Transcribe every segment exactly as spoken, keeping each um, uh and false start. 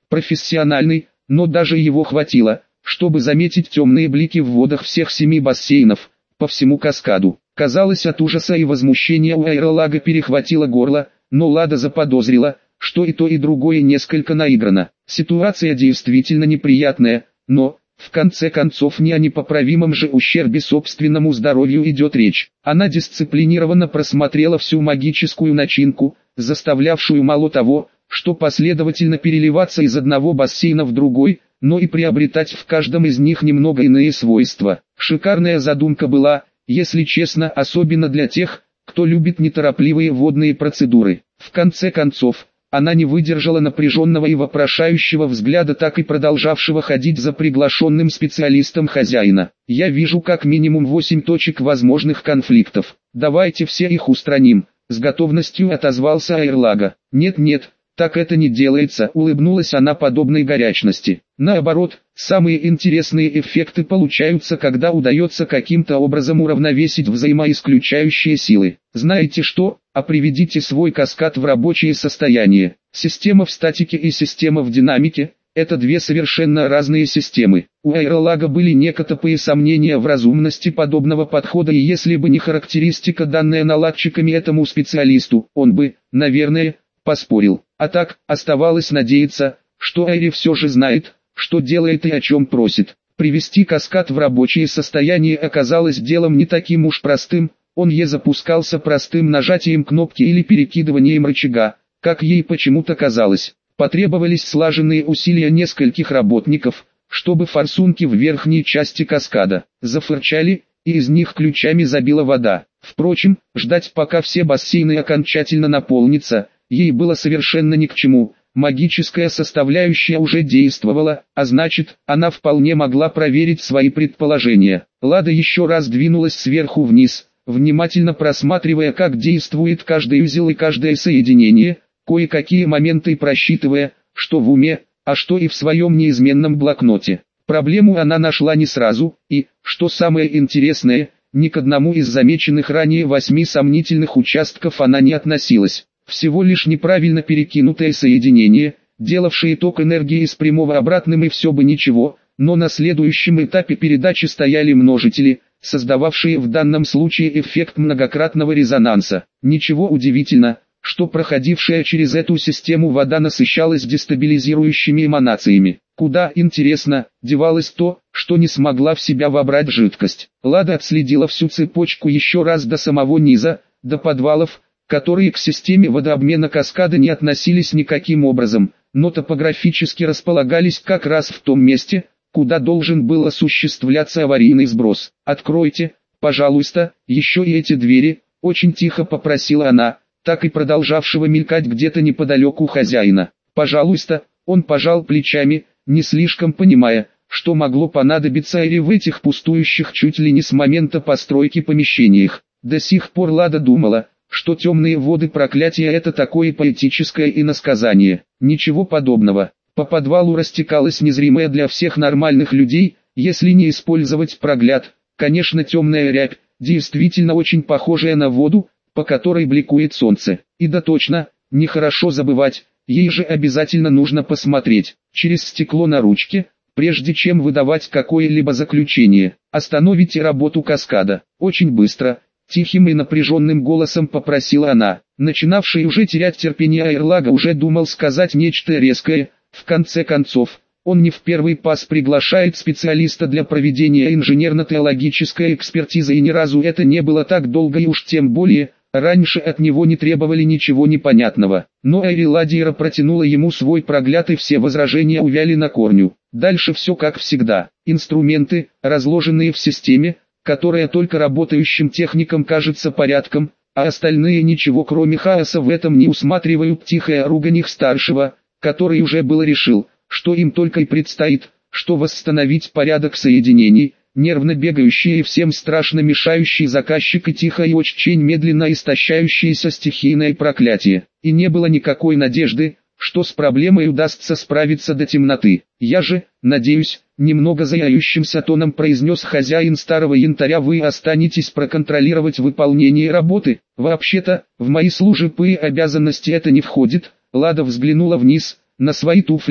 профессиональный, но даже его хватило, чтобы заметить темные блики в водах всех семи бассейнов, по всему каскаду. Казалось, от ужаса и возмущения у аэролага перехватило горло, но Лада заподозрила, что и то и другое несколько наиграно. Ситуация действительно неприятная, но, в конце концов, не о непоправимом же ущербе собственному здоровью идет речь. Она дисциплинированно просмотрела всю магическую начинку, заставлявшую мало того, что последовательно переливаться из одного бассейна в другой, но и приобретать в каждом из них немного иные свойства. Шикарная задумка была, если честно, особенно для тех, кто любит неторопливые водные процедуры. В конце концов, она не выдержала напряженного и вопрошающего взгляда, так и продолжавшего ходить за приглашенным специалистом хозяина. «Я вижу как минимум восемь точек возможных конфликтов. Давайте все их устраним», — с готовностью отозвался Аэрлага. «Нет-нет, так это не делается», — улыбнулась она подобной горячности. «Наоборот, самые интересные эффекты получаются, когда удается каким-то образом уравновесить взаимоисключающие силы. Знаете что, а приведите свой каскад в рабочее состояние. Система в статике и система в динамике — это две совершенно разные системы». У Аэролага были некоторые сомнения в разумности подобного подхода, и если бы не характеристика, данная наладчиками этому специалисту, он бы, наверное, поспорил. А так, оставалось надеяться, что Айри все же знает, что делает и о чем просит. Привести каскад в рабочее состояние оказалось делом не таким уж простым, он е запускался простым нажатием кнопки или перекидыванием рычага, как ей почему-то казалось. Потребовались слаженные усилия нескольких работников, чтобы форсунки в верхней части каскада зафырчали, и из них ключами забила вода. Впрочем, ждать пока все бассейны окончательно наполнятся, ей было совершенно ни к чему. Магическая составляющая уже действовала, а значит, она вполне могла проверить свои предположения. Лада еще раз двинулась сверху вниз, внимательно просматривая, как действует каждый узел и каждое соединение, кое-какие моменты просчитывая, что в уме, а что и в своем неизменном блокноте. Проблему она нашла не сразу, и, что самое интересное, ни к одному из замеченных ранее восьми сомнительных участков она не относилась. Всего лишь неправильно перекинутое соединение, делавшее ток энергии из прямого обратным, и все бы ничего, но на следующем этапе передачи стояли множители, создававшие в данном случае эффект многократного резонанса. Ничего удивительно, что проходившая через эту систему вода насыщалась дестабилизирующими эманациями. Куда, интересно, девалось то, что не смогла в себя вобрать жидкость. Лада отследила всю цепочку еще раз до самого низа, до подвалов, которые к системе водообмена каскада не относились никаким образом, но топографически располагались как раз в том месте, куда должен был осуществляться аварийный сброс. «Откройте, пожалуйста, еще и эти двери», — очень тихо попросила она, так и продолжавшего мелькать где-то неподалеку хозяина. «Пожалуйста», — он пожал плечами, не слишком понимая, что могло понадобиться или в этих пустующих чуть ли не с момента постройки помещениях. До сих пор Лада думала, что темные воды проклятия — это такое поэтическое иносказание. Ничего подобного. По подвалу растекалась незримая для всех нормальных людей, если не использовать прогляд, конечно, темная рябь, действительно очень похожая на воду, по которой бликует солнце. И да точно, нехорошо забывать, ей же обязательно нужно посмотреть через стекло на ручке, прежде чем выдавать какое-либо заключение. Остановите работу каскада. Очень быстро. Тихим и напряженным голосом попросила она. Начинавший уже терять терпение Аэрлага уже думал сказать нечто резкое. В конце концов, он не в первый пас приглашает специалиста для проведения инженерно-теологической экспертизы, и ни разу это не было так долго, и уж тем более, раньше от него не требовали ничего непонятного. Но Айриладиера протянула ему свой прогляд, и все возражения увяли на корню. Дальше все как всегда. Инструменты, разложенные в системе, которая только работающим техникам кажется порядком, а остальные ничего кроме хаоса в этом не усматривают. Тихая ругань их старшего, который уже было решил, что им только и предстоит, что восстановить порядок соединений, нервно бегающий и всем страшно мешающий заказчик, и тихо и очень медленно истощающееся стихийное проклятие. И не было никакой надежды, что с проблемой удастся справиться до темноты. «Я же, надеюсь», — немного заяющимся тоном произнес хозяин старого янтаря, «вы останетесь проконтролировать выполнение работы. Вообще-то, в мои служебные обязанности это не входит». Лада взглянула вниз, на свои туфли,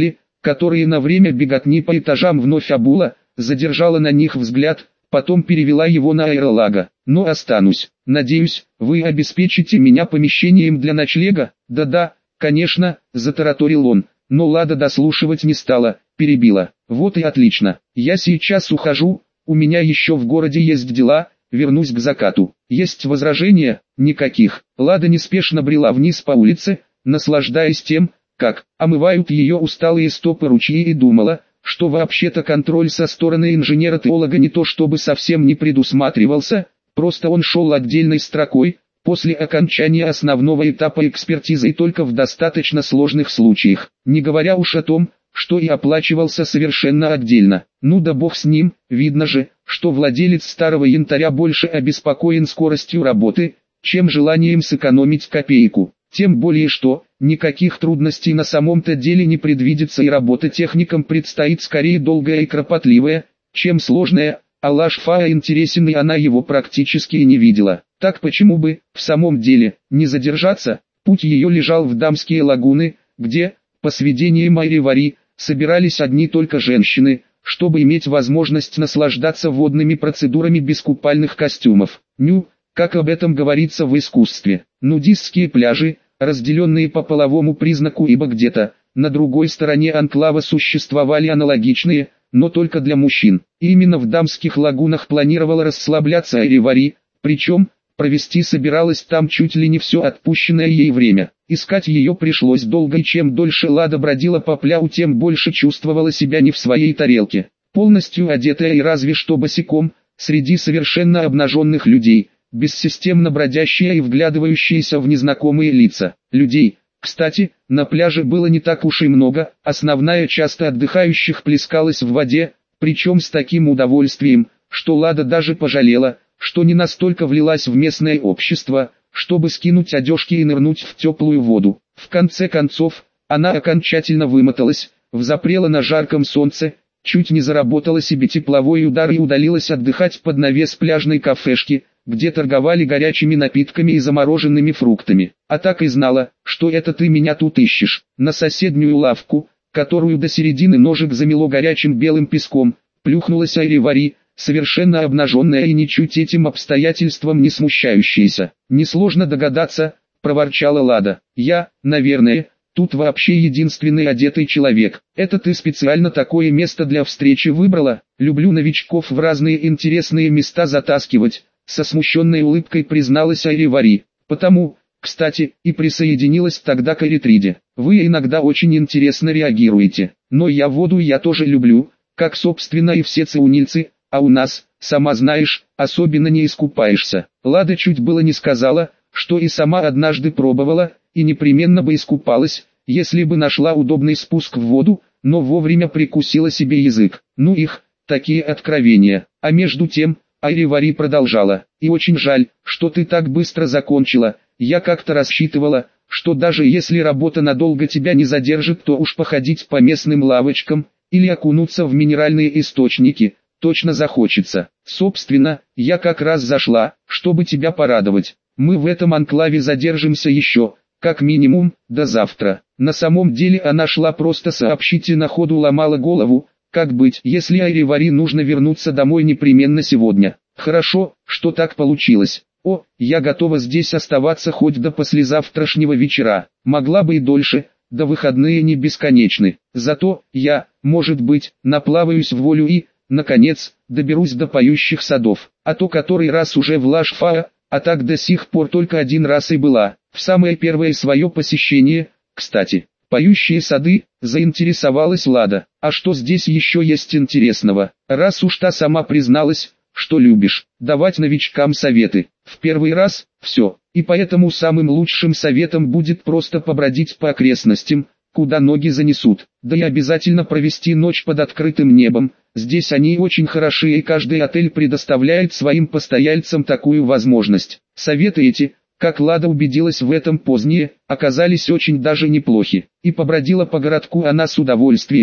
которые на время беготни по этажам вновь обула, задержала на них взгляд, потом перевела его на аэролага. «Но останусь. Надеюсь, вы обеспечите меня помещением для ночлега?» «Да-да, конечно», — затараторил он, но Лада дослушивать не стала, перебила. «Вот и отлично. Я сейчас ухожу, у меня еще в городе есть дела, вернусь к закату». «Есть возражения?» «Никаких». Лада неспешно брела вниз по улице, наслаждаясь тем, как омывают ее усталые стопы ручьи, и думала, что вообще-то контроль со стороны инженера-теолога не то чтобы совсем не предусматривался, просто он шел отдельной строкой, после окончания основного этапа экспертизы и только в достаточно сложных случаях, не говоря уж о том, что и оплачивался совершенно отдельно. Ну да бог с ним, видно же, что владелец старого янтаря больше обеспокоен скоростью работы, чем желанием сэкономить копейку. Тем более что, никаких трудностей на самом-то деле не предвидится, и работа техникам предстоит скорее долгая и кропотливая, чем сложная, а Лаш-Фаа интересен, и она его практически и не видела. Так почему бы, в самом деле, не задержаться? Путь ее лежал в дамские лагуны, где, по сведениям Айри-Вари, собирались одни только женщины, чтобы иметь возможность наслаждаться водными процедурами без купальных костюмов. Ню, как об этом говорится в искусстве, нудистские пляжи, разделенные по половому признаку, ибо где-то, на другой стороне анклава существовали аналогичные, но только для мужчин. И именно в дамских лагунах планировала расслабляться Айри-Вари, причем, провести собиралась там чуть ли не все отпущенное ей время. Искать ее пришлось долго, и чем дольше Лада бродила по пляжу, тем больше чувствовала себя не в своей тарелке. Полностью одетая и разве что босиком, среди совершенно обнаженных людей, бессистемно бродящая и вглядывающаяся в незнакомые лица. Людей, кстати, на пляже было не так уж и много, основная часть отдыхающих плескалась в воде, причем с таким удовольствием, что Лада даже пожалела, что не настолько влилась в местное общество, чтобы скинуть одежки и нырнуть в теплую воду. В конце концов, она окончательно вымоталась, взапрела на жарком солнце, чуть не заработала себе тепловой удар и удалилась отдыхать под навес пляжной кафешки, где торговали горячими напитками и замороженными фруктами. А так и знала, что это ты меня тут ищешь. На соседнюю лавку, которую до середины ножек замело горячим белым песком, плюхнулась Айри-Вари, совершенно обнаженная и ничуть этим обстоятельством не смущающаяся. «Несложно догадаться», — проворчала Лада. «Я, наверное, тут вообще единственный одетый человек. Это ты специально такое место для встречи выбрала? Люблю новичков в разные интересные места затаскивать», — со смущенной улыбкой призналась Айри-Вари. «Потому, кстати, и присоединилась тогда к Эритриде. Вы иногда очень интересно реагируете. Но я воду я тоже люблю, как собственно и все циунильцы, а у нас, сама знаешь, особенно не искупаешься». Лада чуть было не сказала, что и сама однажды пробовала, и непременно бы искупалась, если бы нашла удобный спуск в воду, но вовремя прикусила себе язык. Ну их, такие откровения. А между тем, Айри-Вари продолжала. «И очень жаль, что ты так быстро закончила. Я как-то рассчитывала, что даже если работа надолго тебя не задержит, то уж походить по местным лавочкам, или окунуться в минеральные источники, точно захочется. Собственно, я как раз зашла, чтобы тебя порадовать. Мы в этом анклаве задержимся еще, как минимум, до завтра». На самом деле она шла просто сообщить и на ходу ломала голову, как быть, если Айри-Вари нужно вернуться домой непременно сегодня. Хорошо, что так получилось. О, я готова здесь оставаться хоть до послезавтрашнего вечера. Могла бы и дольше, да выходные не бесконечны. Зато я, может быть, наплаваюсь в волю и, наконец, доберусь до поющих садов. А то который раз уже в Лаш-Фаа, а так до сих пор только один раз и была. В самое первое свое посещение, кстати. «Поющие сады», заинтересовалась Лада. «А что здесь еще есть интересного? Раз уж та сама призналась, что любишь давать новичкам советы. В первый раз, все, и поэтому самым лучшим советом будет просто побродить по окрестностям, куда ноги занесут, да и обязательно провести ночь под открытым небом. Здесь они очень хороши, и каждый отель предоставляет своим постояльцам такую возможность. Советы эти, как Лада убедилась в этом позднее, оказались очень даже неплохи, и побродила по городку она с удовольствием,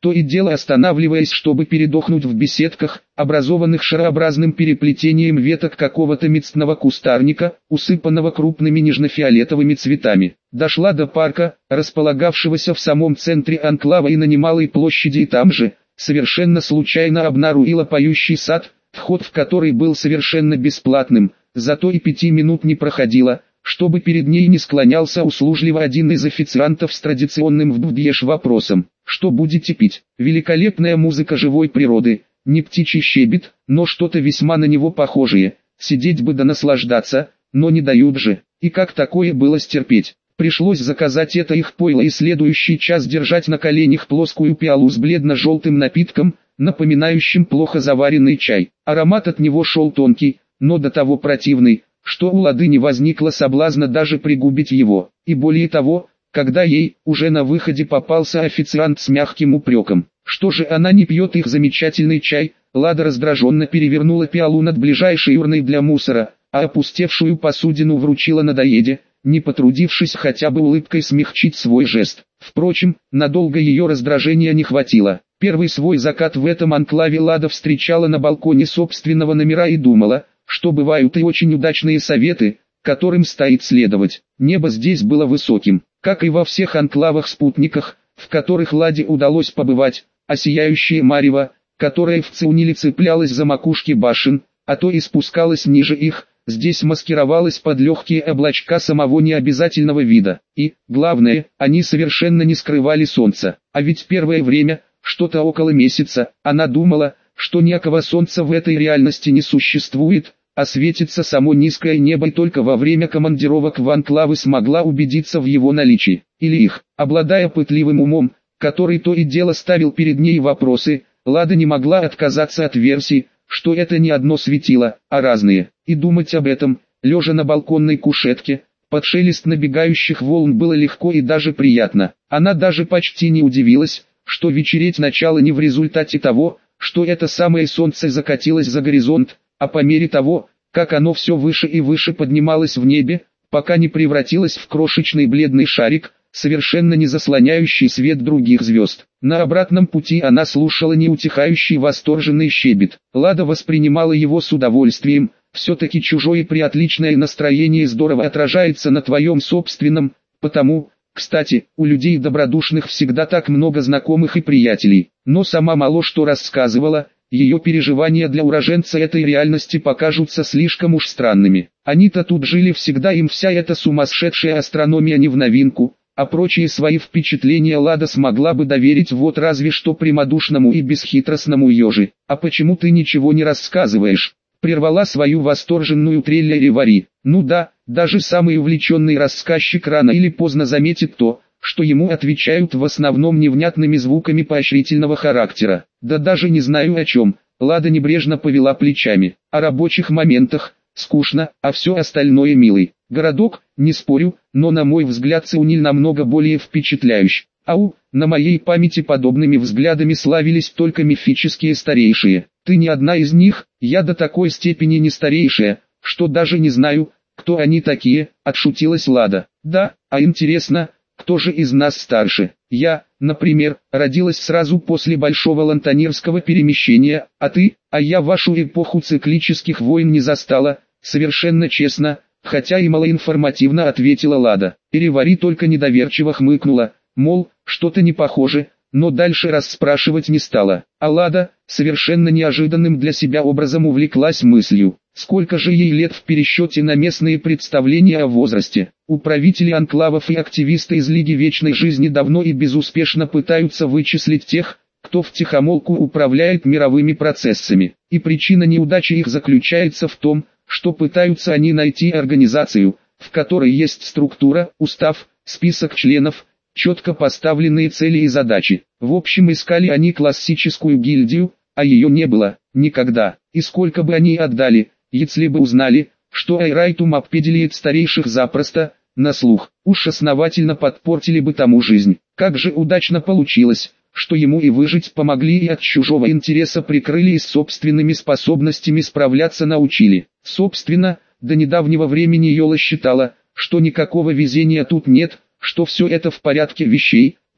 то и дело останавливаясь, чтобы передохнуть в беседках, образованных шарообразным переплетением веток какого-то мицного кустарника, усыпанного крупными нежно-фиолетовыми цветами. Дошла до парка, располагавшегося в самом центре анклава и на немалой площади, и там же, совершенно случайно обнаружила поющий сад, вход в который был совершенно бесплатным, зато и пяти минут не проходило, чтобы перед ней не склонялся услужливо один из официантов с традиционным вдвдьеш вопросом: «Что будете пить?» Великолепная музыка живой природы, не птичий щебет, но что-то весьма на него похожее, сидеть бы да наслаждаться, но не дают же, и как такое было стерпеть? Пришлось заказать это их пойло и следующий час держать на коленях плоскую пиалу с бледно-желтым напитком, напоминающим плохо заваренный чай. Аромат от него шел тонкий, но до того противный, что у Лады не возникло соблазна даже пригубить его. И более того, когда ей уже на выходе попался официант с мягким упреком, что же она не пьет их замечательный чай, Лада раздраженно перевернула пиалу над ближайшей урной для мусора, а опустевшую посудину вручила надоеде, не потрудившись хотя бы улыбкой смягчить свой жест. Впрочем, надолго ее раздражения не хватило. Первый свой закат в этом анклаве Лада встречала на балконе собственного номера и думала, что бывают и очень удачные советы, которым стоит следовать. Небо здесь было высоким, как и во всех анклавах-спутниках, в которых Ладе удалось побывать, а сияющее марево, которое в Циуниле цеплялось за макушки башен, а то и спускалось ниже их, здесь маскировалось под легкие облачка самого необязательного вида. И, главное, они совершенно не скрывали солнца. А ведь первое время, что-то около месяца, она думала, что никакого солнца в этой реальности не существует, а светится само низкое небо, и только во время командировок в анклавы смогла убедиться в его наличии. Или их, обладая пытливым умом, который то и дело ставил перед ней вопросы, Лада не могла отказаться от версии, что это не одно светило, а разные. И думать об этом, лежа на балконной кушетке, под шелест набегающих волн, было легко и даже приятно. Она даже почти не удивилась, что вечереть начало не в результате того, что это самое солнце закатилось за горизонт, а по мере того, как оно все выше и выше поднималось в небе, пока не превратилось в крошечный бледный шарик, совершенно не заслоняющий свет других звезд. На обратном пути она слушала неутихающий восторженный щебет. Лада воспринимала его с удовольствием, все-таки чужое приотличное настроение здорово отражается на твоем собственном, потому, кстати, у людей добродушных всегда так много знакомых и приятелей. Но сама мало что рассказывала, ее переживания для уроженца этой реальности покажутся слишком уж странными. Они-то тут жили всегда, им вся эта сумасшедшая астрономия не в новинку, а прочие свои впечатления Лада смогла бы доверить вот разве что прямодушному и бесхитростному Ёжи. «А почему ты ничего не рассказываешь?» Прервала свою восторженную трелля Ревари. Ну да, даже самый увлеченный рассказчик рано или поздно заметит то, что ему отвечают в основном невнятными звуками поощрительного характера. Да даже не знаю о чем. Лада небрежно повела плечами. О рабочих моментах скучно, а все остальное милый. Городок, не спорю, но на мой взгляд Циуниль намного более впечатляющий. Ау, на моей памяти подобными взглядами славились только мифические старейшие. Ты не одна из них, я до такой степени не старейшая, что даже не знаю, кто они такие, отшутилась Лада. Да, а интересно, кто же из нас старше? Я, например, родилась сразу после Большого Лантонирского перемещения, а ты? А я вашу эпоху циклических войн не застала, совершенно честно, хотя и малоинформативно ответила Лада. Ревари только недоверчиво хмыкнула, мол, что-то не похоже, но дальше расспрашивать не стала. А Лада, совершенно неожиданным для себя образом, увлеклась мыслью, сколько же ей лет в пересчете на местные представления о возрасте. Управители анклавов и активисты из Лиги Вечной Жизни давно и безуспешно пытаются вычислить тех, кто втихомолку управляет мировыми процессами. И причина неудачи их заключается в том, что пытаются они найти организацию, в которой есть структура, устав, список членов, четко поставленные цели и задачи. В общем, искали они классическую гильдию, а ее не было, никогда. И сколько бы они отдали, если бы узнали, что Айрайтум обпеделяет старейших запросто, на слух, уж основательно подпортили бы тому жизнь. Как же удачно получилось, что ему и выжить помогли, и от чужого интереса прикрыли, и с собственными способностями справляться научили. Собственно, до недавнего времени Йола считала, что никакого везения тут нет, что все это в порядке вещей,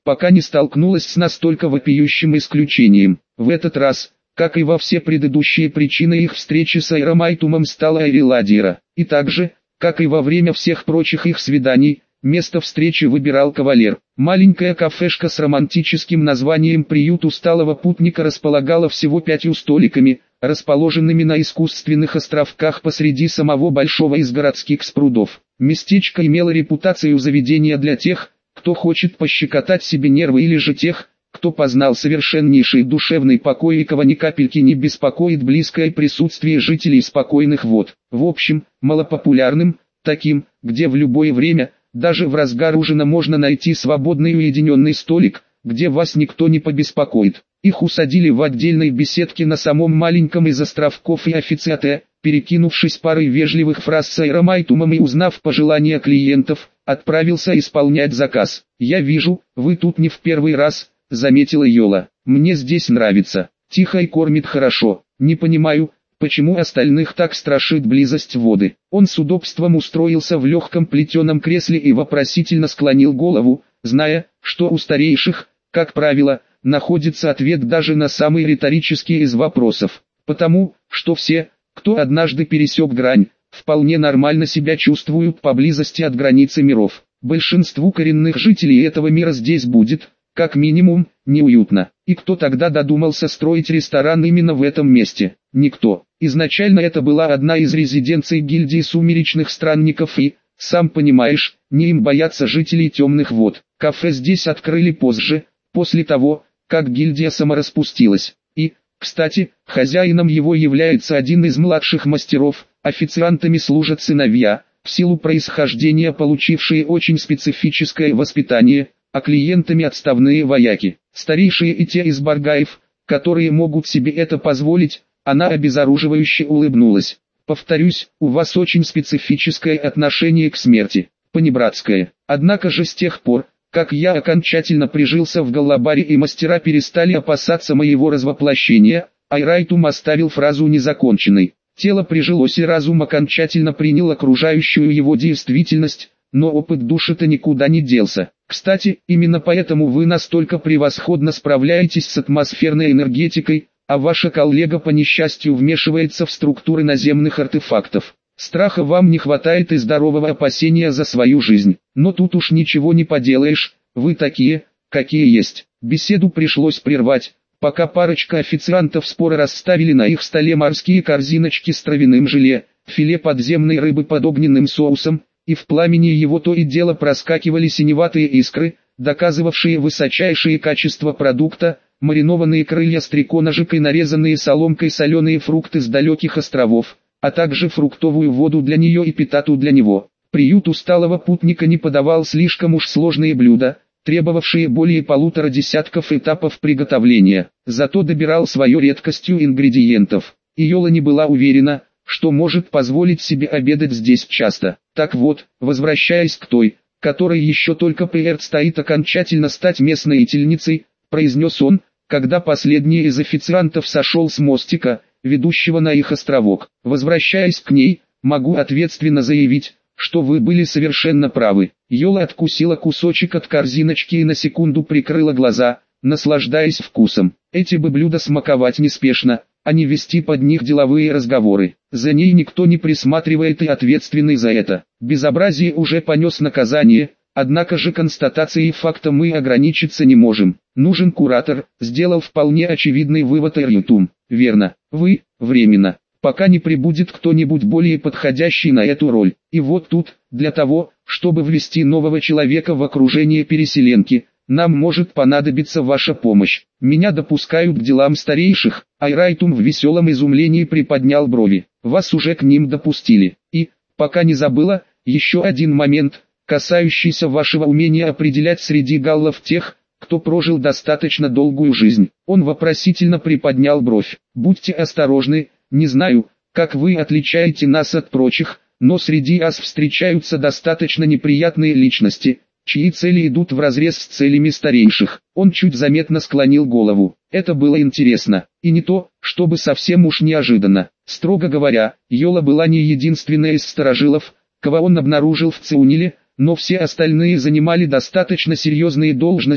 пока не столкнулась с настолько вопиющим исключением. В этот раз, как и во все предыдущие, причиной их встречи с Айромайтумом стала Айриладира. И также, как и во время всех прочих их свиданий, место встречи выбирал кавалер. Маленькая кафешка с романтическим названием «Приют усталого путника» располагала всего пятью столиками, расположенными на искусственных островках посреди самого большого из городских спрудов. Местечко имело репутацию заведения для тех, кто хочет пощекотать себе нервы, или же тех, кто познал совершеннейший душевный покой и кого ни капельки не беспокоит близкое присутствие жителей спокойных вод. В общем, малопопулярным, таким, где в любое время, даже в разгар ужина, можно найти свободный уединенный столик, где вас никто не побеспокоит. Их усадили в отдельной беседке на самом маленьком из островков, и официант, перекинувшись парой вежливых фраз с Айромайтумом и узнав пожелания клиентов, отправился исполнять заказ. «Я вижу, вы тут не в первый раз», — заметила Йола. «Мне здесь нравится. Тихо и кормит хорошо. Не понимаю, почему остальных так страшит близость воды». Он с удобством устроился в легком плетеном кресле и вопросительно склонил голову, зная, что у старейших, как правило, находится ответ даже на самые риторические из вопросов. Потому, что все, кто однажды пересек грань, вполне нормально себя чувствуют поблизости от границы миров. Большинству коренных жителей этого мира здесь будет, как минимум, неуютно. И кто тогда додумался строить ресторан именно в этом месте? Никто. Изначально это была одна из резиденций гильдии сумеречных странников и, сам понимаешь, не им боятся жителей темных вод. Кафе здесь открыли позже, после того, как гильдия самораспустилась. И, кстати, хозяином его является один из младших мастеров, официантами служат сыновья, в силу происхождения получившие очень специфическое воспитание, а клиентами отставные вояки. Старейшие и те из баргаев, которые могут себе это позволить. Она обезоруживающе улыбнулась. «Повторюсь, у вас очень специфическое отношение к смерти, понебратское. Однако же с тех пор, как я окончательно прижился в Галлабаре и мастера перестали опасаться моего развоплощения», Айрайтум оставил фразу незаконченной. Тело прижилось и разум окончательно принял окружающую его действительность, но опыт души-то никуда не делся. Кстати, именно поэтому вы настолько превосходно справляетесь с атмосферной энергетикой, а ваша коллега по несчастью вмешивается в структуры наземных артефактов. Страха вам не хватает и здорового опасения за свою жизнь. Но тут уж ничего не поделаешь, вы такие, какие есть. Беседу пришлось прервать, пока парочка официантов споро расставили на их столе морские корзиночки с травяным желе, филе подземной рыбы под огненным соусом, и в пламени его то и дело проскакивали синеватые искры, доказывавшие высочайшие качества продукта, маринованные крылья стреконожек и нарезанные соломкой соленые фрукты с далеких островов, а также фруктовую воду для нее и питату для него. Приют усталого путника не подавал слишком уж сложные блюда, требовавшие более полутора десятков этапов приготовления, зато добирал свою редкостью ингредиентов. И Йола не была уверена, что может позволить себе обедать здесь часто. Так вот, возвращаясь к той, которой еще только предстоит окончательно стать местной ительницей, произнес он, когда последний из официантов сошел с мостика, ведущего на их островок. Возвращаясь к ней, могу ответственно заявить, что вы были совершенно правы. Йола откусила кусочек от корзиночки и на секунду прикрыла глаза, наслаждаясь вкусом. Эти бы блюда смаковать неспешно, а не вести под них деловые разговоры. За ней никто не присматривает и ответственный за это. Безобразие уже понес наказание, однако же констатацией факта мы ограничиться не можем. Нужен куратор, сделал вполне очевидный вывод Айрайтум. Верно, вы, временно, пока не прибудет кто-нибудь более подходящий на эту роль. И вот тут, для того, чтобы ввести нового человека в окружение переселенки, нам может понадобиться ваша помощь. Меня допускают к делам старейших. Айрайтум в веселом изумлении приподнял брови. Вас уже к ним допустили. И, пока не забыла, еще один момент, касающийся вашего умения определять среди галлов тех, кто прожил достаточно долгую жизнь. Он вопросительно приподнял бровь. Будьте осторожны, не знаю, как вы отличаете нас от прочих, но среди ас встречаются достаточно неприятные личности, чьи цели идут вразрез с целями старейших. Он чуть заметно склонил голову. Это было интересно, и не то, чтобы совсем уж неожиданно. Строго говоря, Йола была не единственная из старожилов, кого он обнаружил в Циуниле, но все остальные занимали достаточно серьезные должности,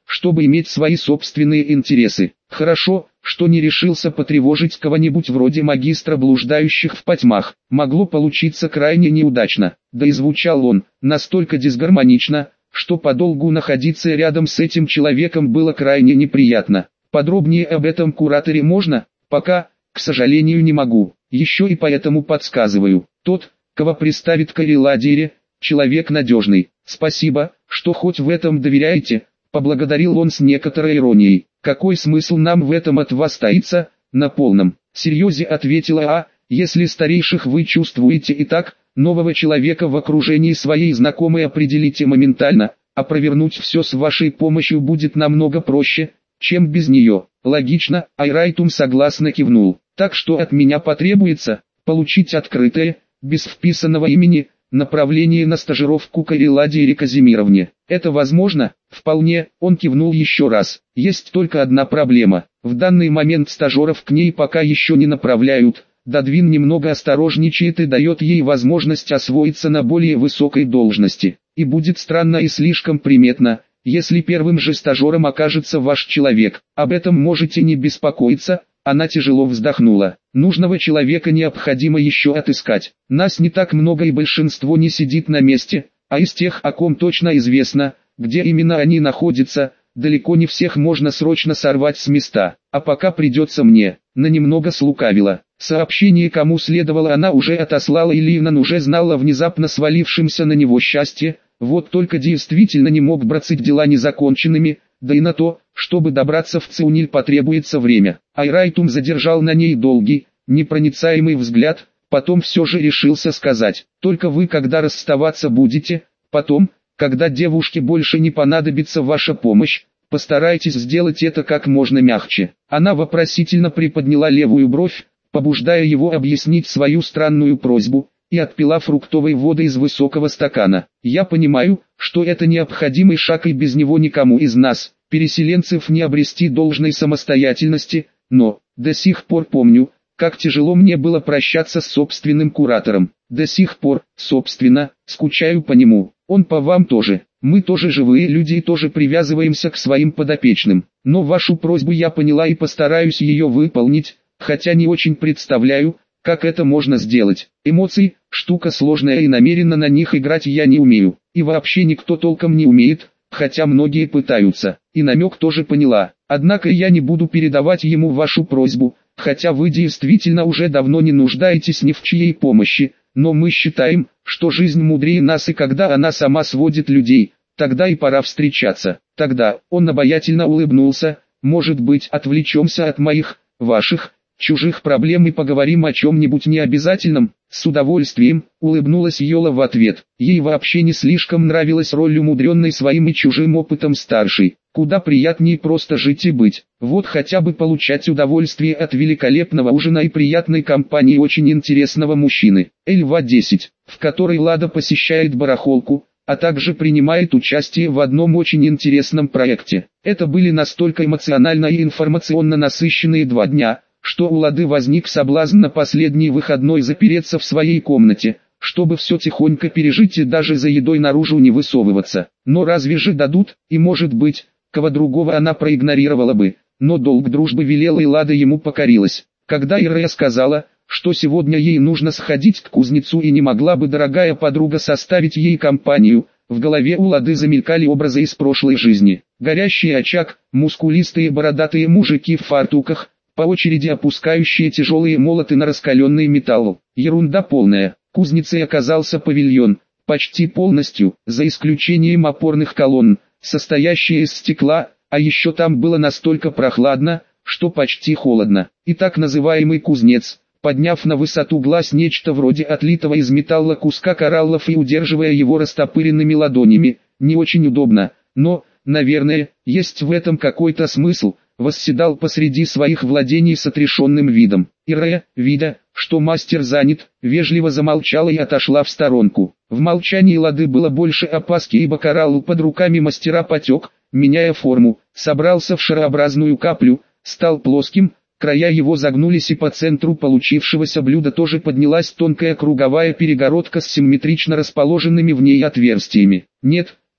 чтобы иметь свои собственные интересы. Хорошо, что не решился потревожить кого-нибудь вроде магистра блуждающих в потьмах. Могло получиться крайне неудачно. Да и звучал он настолько дисгармонично, что подолгу находиться рядом с этим человеком было крайне неприятно. Подробнее об этом кураторе можно? Пока, к сожалению, не могу. Еще и поэтому подсказываю. Тот, кого представит Кареладире, человек надежный. Спасибо, что хоть в этом доверяете, поблагодарил он с некоторой иронией. Какой смысл нам в этом от вас таиться? На полном серьезе ответила А. Если старейших вы чувствуете и так, нового человека в окружении своей знакомой определите моментально, а провернуть все с вашей помощью будет намного проще, чем без нее. Логично, Айрайтум согласно кивнул. Так что от меня потребуется получить открытое, без вписанного имени, направление на стажировку Кареладире Казимировне. Это возможно? Вполне, он кивнул еще раз. Есть только одна проблема. В данный момент стажеров к ней пока еще не направляют. Дадвин немного осторожничает и дает ей возможность освоиться на более высокой должности. И будет странно и слишком приметно, если первым же стажером окажется ваш человек. Об этом можете не беспокоиться. Она тяжело вздохнула. Нужного человека необходимо еще отыскать. Нас не так много и большинство не сидит на месте, а из тех, о ком точно известно, где именно они находятся, далеко не всех можно срочно сорвать с места. А пока придется мне. На немного слукавила. Сообщение кому следовало она уже отослала, и Ливнан уже знала о внезапно свалившемся на него счастье, вот только действительно не мог бросить дела незаконченными, да и на то, чтобы добраться в Циуниль, потребуется время. Айрайтум задержал на ней долгий, непроницаемый взгляд, потом все же решился сказать: «Только вы когда расставаться будете, потом, когда девушке больше не понадобится ваша помощь, постарайтесь сделать это как можно мягче». Она вопросительно приподняла левую бровь, побуждая его объяснить свою странную просьбу, и отпила фруктовой воды из высокого стакана. «Я понимаю, что это необходимый шаг и без него никому из нас, переселенцев, не обрести должной самостоятельности, но, до сих пор помню, как тяжело мне было прощаться с собственным куратором. До сих пор, собственно, скучаю по нему. Он по вам тоже. Мы тоже живые люди и тоже привязываемся к своим подопечным. Но вашу просьбу я поняла и постараюсь ее выполнить, хотя не очень представляю, как это можно сделать. Эмоции – штука сложная, и намеренно на них играть я не умею. И вообще никто толком не умеет, хотя многие пытаются. И намек тоже поняла. Однако я не буду передавать ему вашу просьбу, хотя вы действительно уже давно не нуждаетесь ни в чьей помощи, но мы считаем, что жизнь мудрее нас, и когда она сама сводит людей, тогда и пора встречаться. Тогда он обаятельно улыбнулся. Может быть, отвлечемся от моих, ваших, чужих проблем и поговорим о чем-нибудь необязательном? С удовольствием, улыбнулась Йола в ответ. Ей вообще не слишком нравилась роль умудренной своим и чужим опытом старшей. Куда приятнее просто жить и быть. Вот хотя бы получать удовольствие от великолепного ужина и приятной компании очень интересного мужчины. Эльва десять, в которой Лада посещает барахолку, а также принимает участие в одном очень интересном проекте. Это были настолько эмоционально и информационно насыщенные два дня, что у Лады возник соблазн на последний выходной запереться в своей комнате, чтобы все тихонько пережить и даже за едой наружу не высовываться. Но разве же дадут? И может быть, кого другого она проигнорировала бы, но долг дружбы велела, и Лада ему покорилась. Когда Ирея сказала, что сегодня ей нужно сходить к кузнецу и не могла бы дорогая подруга составить ей компанию, в голове у Лады замелькали образы из прошлой жизни. Горящий очаг, мускулистые бородатые мужики в фартуках, по очереди опускающие тяжелые молоты на раскаленный металл. Ерунда полная. Кузницей оказался павильон, почти полностью, за исключением опорных колонн, состоящие из стекла, а еще там было настолько прохладно, что почти холодно. И так называемый кузнец, подняв на высоту глаз нечто вроде отлитого из металла куска кораллов и удерживая его растопыренными ладонями, не очень удобно, но, наверное, есть в этом какой-то смысл, восседал посреди своих владений с отрешенным видом. Ирея, видя, что мастер занят, вежливо замолчала и отошла в сторонку. В молчании Лады было больше опаски, ибо коралл под руками мастера потек, меняя форму, собрался в шарообразную каплю, стал плоским, края его загнулись, и по центру получившегося блюда тоже поднялась тонкая круговая перегородка с симметрично расположенными в ней отверстиями. Нет,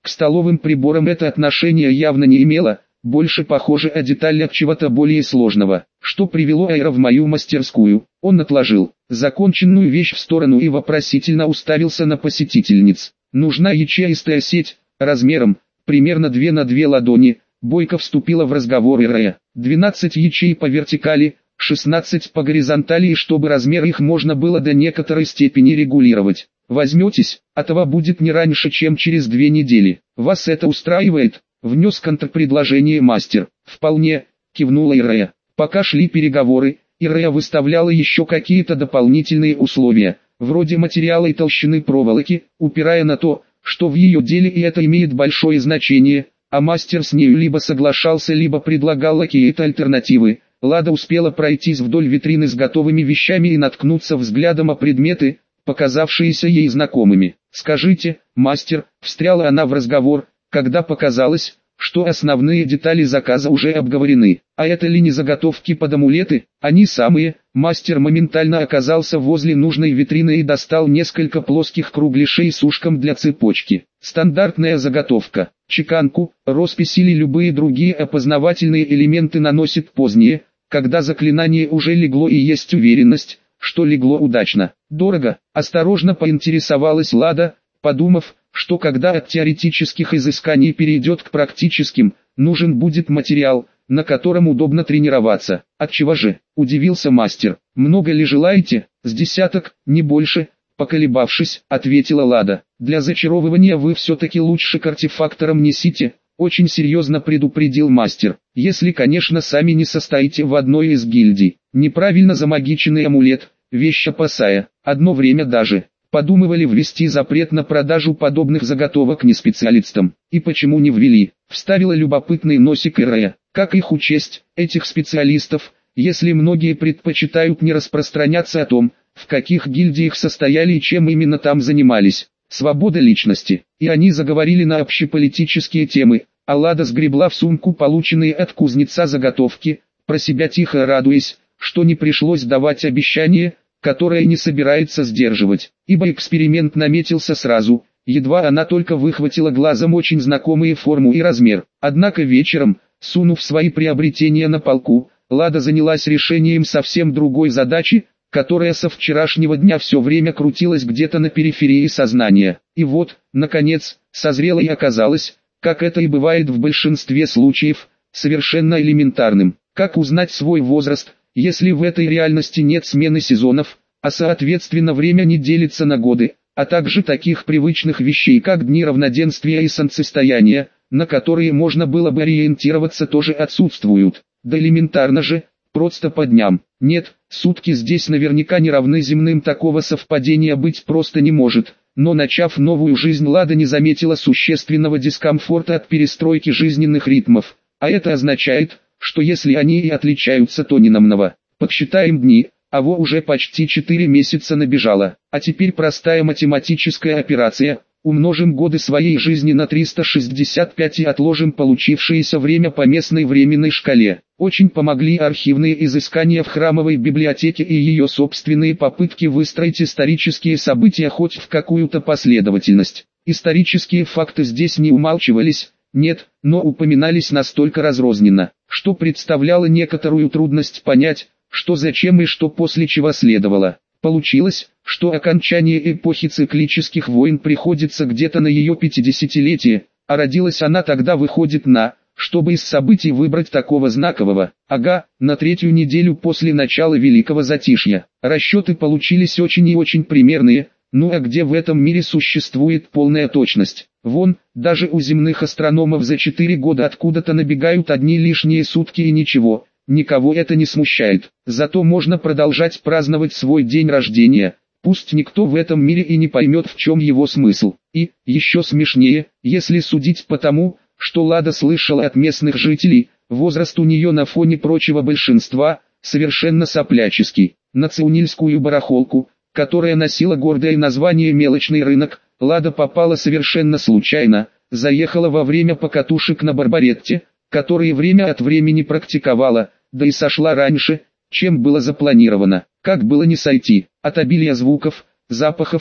К столовым приборам это отношение явно не имело, больше похоже о деталях чего-то более сложного. Что привело Айра в мою мастерскую? Он отложил законченную вещь в сторону и вопросительно уставился на посетительниц. Нужна ячеистая сеть, размером, примерно две на две ладони. Бойко вступила в разговор Ира. двенадцать ячей по вертикали, шестнадцать по горизонтали, и чтобы размер их можно было до некоторой степени регулировать. Возьметесь, этого будет не раньше, чем через две недели. Вас это устраивает? Внес контрпредложение мастер. Вполне, кивнула Ира. Пока шли переговоры, Ира выставляла еще какие-то дополнительные условия, вроде материала и толщины проволоки, упирая на то, что в ее деле и это имеет большое значение, а мастер с нею либо соглашался, либо предлагал какие-то альтернативы. Лада успела пройтись вдоль витрины с готовыми вещами и наткнуться взглядом о предметы, показавшиеся ей знакомыми. «Скажите, мастер», — встряла она в разговор, когда показалось, что основные детали заказа уже обговорены. «А это ли не заготовки под амулеты?» «Они самые». Мастер моментально оказался возле нужной витрины и достал несколько плоских кругляшей с ушком для цепочки. Стандартная заготовка. Чеканку, роспись или любые другие опознавательные элементы наносит позднее, когда заклинание уже легло и есть уверенность, что легло удачно. «Дорого?» – осторожно поинтересовалась Лада, подумав, что когда от теоретических изысканий перейдет к практическим, нужен будет материал, на котором удобно тренироваться. «Отчего же?» – удивился мастер. «Много ли желаете?» «С десяток, не больше», – поколебавшись, ответила Лада. «Для зачаровывания вы все-таки лучше к артефакторам несите», – очень серьезно предупредил мастер. «Если, конечно, сами не состоите в одной из гильдий. Неправильно замагиченный амулет, вещь опасая. Одно время даже подумывали ввести запрет на продажу подобных заготовок неспециалистам. И почему не ввели?» – вставила любопытный носик Ира. «Как их учесть, этих специалистов, если многие предпочитают не распространяться о том, в каких гильдиях состояли и чем именно там занимались? Свобода личности». И они заговорили на общеполитические темы, а Лада сгребла в сумку полученные от кузнеца заготовки, про себя тихо радуясь, что не пришлось давать обещание, которое не собирается сдерживать, ибо эксперимент наметился сразу, едва она только выхватила глазом очень знакомые форму и размер. Однако вечером, сунув свои приобретения на полку, Лада занялась решением совсем другой задачи, которая со вчерашнего дня все время крутилась где-то на периферии сознания. И вот, наконец, созрела и оказалось, как это и бывает в большинстве случаев, совершенно элементарным. Как узнать свой возраст, если в этой реальности нет смены сезонов, а соответственно время не делится на годы, а также таких привычных вещей, как дни равноденствия и солнцестояния, на которые можно было бы ориентироваться, тоже отсутствуют. Да элементарно же, просто по дням. Нет, сутки здесь наверняка не равны земным, такого совпадения быть просто не может. Но начав новую жизнь, Лада не заметила существенного дискомфорта от перестройки жизненных ритмов. А это означает, что если они и отличаются, то не намного. Подсчитаем дни, а во уже почти четыре месяца набежало. А теперь простая математическая операция. Умножим годы своей жизни на триста шестьдесят пять и отложим получившееся время по местной временной шкале. Очень помогли архивные изыскания в храмовой библиотеке и ее собственные попытки выстроить исторические события хоть в какую-то последовательность. Исторические факты здесь не умалчивались, нет, но упоминались настолько разрозненно, что представляло некоторую трудность понять, что зачем и что после чего следовало. Получилось, что окончание эпохи циклических войн приходится где-то на ее пятидесятилетие, а родилась она тогда, выходит, на, чтобы из событий выбрать такого знакового, ага, на третью неделю после начала Великого Затишья. Расчеты получились очень и очень примерные, ну а где в этом мире существует полная точность? Вон, даже у земных астрономов за четыре года откуда-то набегают одни лишние сутки и ничего. Никого это не смущает, зато можно продолжать праздновать свой день рождения, пусть никто в этом мире и не поймет, в чем его смысл. И, еще смешнее, если судить по тому, что Лада слышала от местных жителей, возраст у нее на фоне прочего большинства, совершенно сопляческий. На Циунильскую барахолку, которая носила гордое название «Мелочный рынок», Лада попала совершенно случайно, заехала во время покатушек на Барбаретте, которые время от времени практиковала, да и сошла раньше, чем было запланировано. Как было не сойти, от обилия звуков, запахов,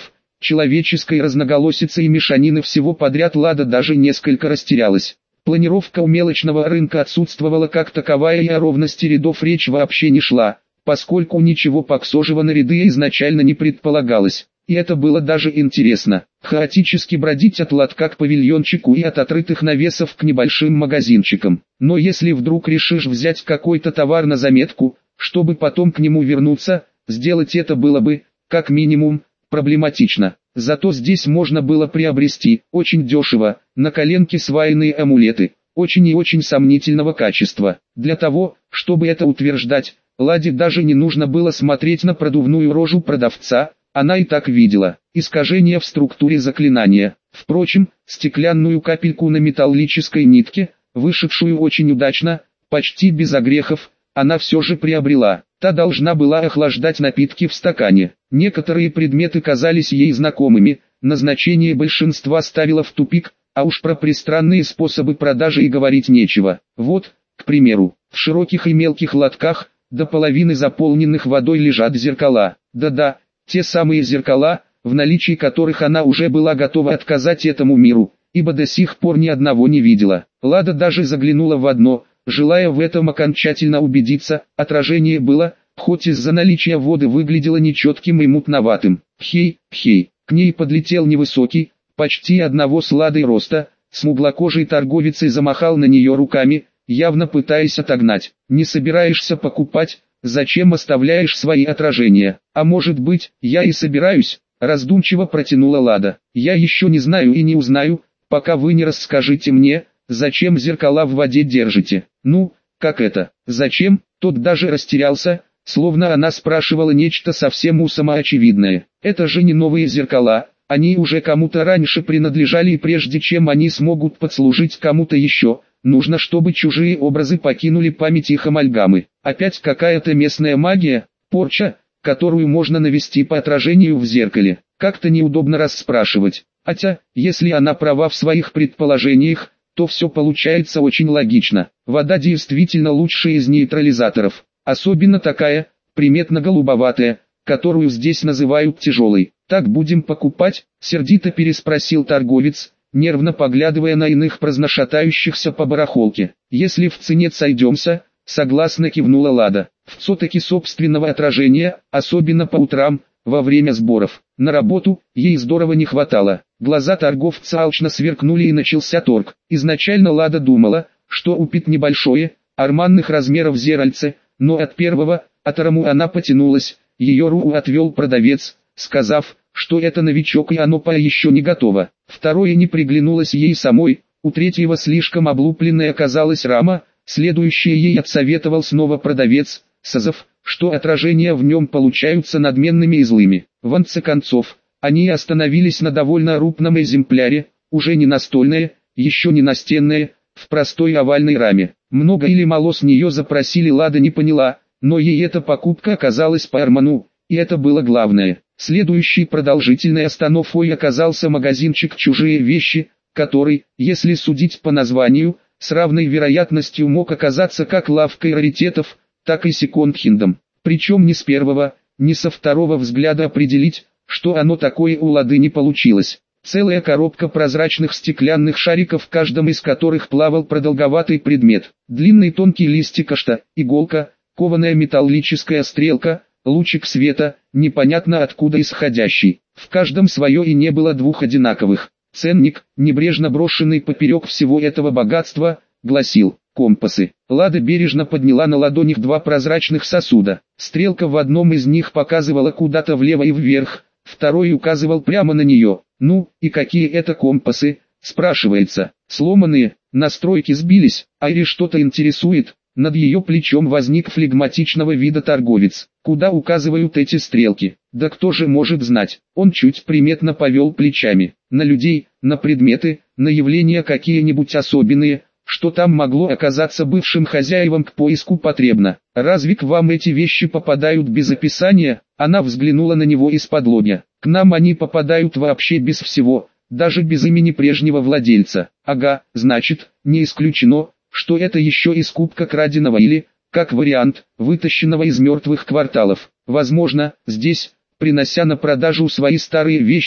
человеческой разноголосицы и мешанины всего подряд Лада даже несколько растерялась. Планировка у мелочного рынка отсутствовала как таковая, и о ровности рядов речь вообще не шла, поскольку ничего похожего на ряды изначально не предполагалось. И это было даже интересно. Хаотически бродить от лотка к павильончику и от отрытых навесов к небольшим магазинчикам. Но если вдруг решишь взять какой-то товар на заметку, чтобы потом к нему вернуться, сделать это было бы, как минимум, проблематично. Зато здесь можно было приобрести, очень дешево, на коленке сваянные амулеты, очень и очень сомнительного качества. Для того, чтобы это утверждать, Ладе даже не нужно было смотреть на продувную рожу продавца, она и так видела искажения в структуре заклинания. Впрочем, стеклянную капельку на металлической нитке, вышедшую очень удачно, почти без огрехов, она все же приобрела. Та должна была охлаждать напитки в стакане. Некоторые предметы казались ей знакомыми, назначение большинства ставило в тупик, а уж про пристранные способы продажи и говорить нечего. Вот, к примеру, в широких и мелких лотках, до половины заполненных водой лежат зеркала. Да-да, те самые зеркала, в наличии которых она уже была готова отказать этому миру, ибо до сих пор ни одного не видела. Лада даже заглянула в одно, желая в этом окончательно убедиться. Отражение было, хоть из-за наличия воды выглядело нечетким и мутноватым. Хей, хей, к ней подлетел невысокий, почти одного с Ладой роста, смуглокожий торговец и замахал на нее руками, явно пытаясь отогнать. «Не собираешься покупать? Зачем оставляешь свои отражения?» «А может быть, я и собираюсь», — раздумчиво протянула Лада. «Я еще не знаю и не узнаю, пока вы не расскажете мне, зачем зеркала в воде держите». «Ну, как это? Зачем?» Тот даже растерялся, словно она спрашивала нечто совсем у самоочевидное. «Это же не новые зеркала, они уже кому-то раньше принадлежали, и прежде чем они смогут подслужить кому-то еще, нужно, чтобы чужие образы покинули память их амальгамы. Опять какая-то местная магия, порча, которую можно навести по отражению в зеркале. Как-то неудобно расспрашивать. Хотя, если она права в своих предположениях, то все получается очень логично. Вода действительно лучшая из нейтрализаторов. Особенно такая, приметно-голубоватая, которую здесь называют тяжелой. «Так будем покупать?» — сердито переспросил торговец, нервно поглядывая на иных праздношатающихся по барахолке. «Если в цене сойдемся», — согласно кивнула Лада. «Все-таки собственного отражения, особенно по утрам, во время сборов. На работу ей здорово не хватало». Глаза торговца алчно сверкнули и начался торг. Изначально Лада думала, что купит небольшое, арманных размеров зеркальце, но от первого, от рому она потянулась, ее руку отвел продавец, сказав, что это новичок и оно по еще не готово. Второе не приглянулось ей самой, у третьего слишком облупленная оказалась рама, следующее ей отсоветовал снова продавец, сказав, что отражения в нем получаются надменными и злыми. В конце концов, они остановились на довольно крупном экземпляре, уже не настольное, еще не настенное, в простой овальной раме. Много или мало с нее запросили, Лада не поняла, но ей эта покупка оказалась по карману, и это было главное. Следующей продолжительной остановкой оказался магазинчик «Чужие вещи», который, если судить по названию, с равной вероятностью мог оказаться как лавкой раритетов, так и секонд-хендом. Причем ни с первого, ни со второго взгляда определить, что оно такое, у Лады не получилось. Целая коробка прозрачных стеклянных шариков, в каждом из которых плавал продолговатый предмет. Длинный тонкий листик ашта, иголка, кованая металлическая стрелка, лучик света, непонятно откуда исходящий. В каждом свое, и не было двух одинаковых. Ценник, небрежно брошенный поперек всего этого богатства, гласил: компасы. Лада бережно подняла на ладонях два прозрачных сосуда. Стрелка в одном из них показывала куда-то влево и вверх, второй указывал прямо на нее. «Ну, и какие это компасы?» — спрашивается. «Сломанные, настройки сбились, а или что-то интересует?» Над ее плечом возник флегматичного вида торговец. «Куда указывают эти стрелки? Да кто же может знать?» Он чуть приметно повел плечами. «На людей, на предметы, на явления какие-нибудь особенные, что там могло оказаться бывшим хозяевам к поиску потребно. Разве к вам эти вещи попадают без описания?» Она взглянула на него из-под лобья. «К нам они попадают вообще без всего, даже без имени прежнего владельца». «Ага, значит, не исключено, что это еще и скупка краденого или, как вариант, вытащенного из мертвых кварталов. Возможно, здесь, принося на продажу свои старые вещи,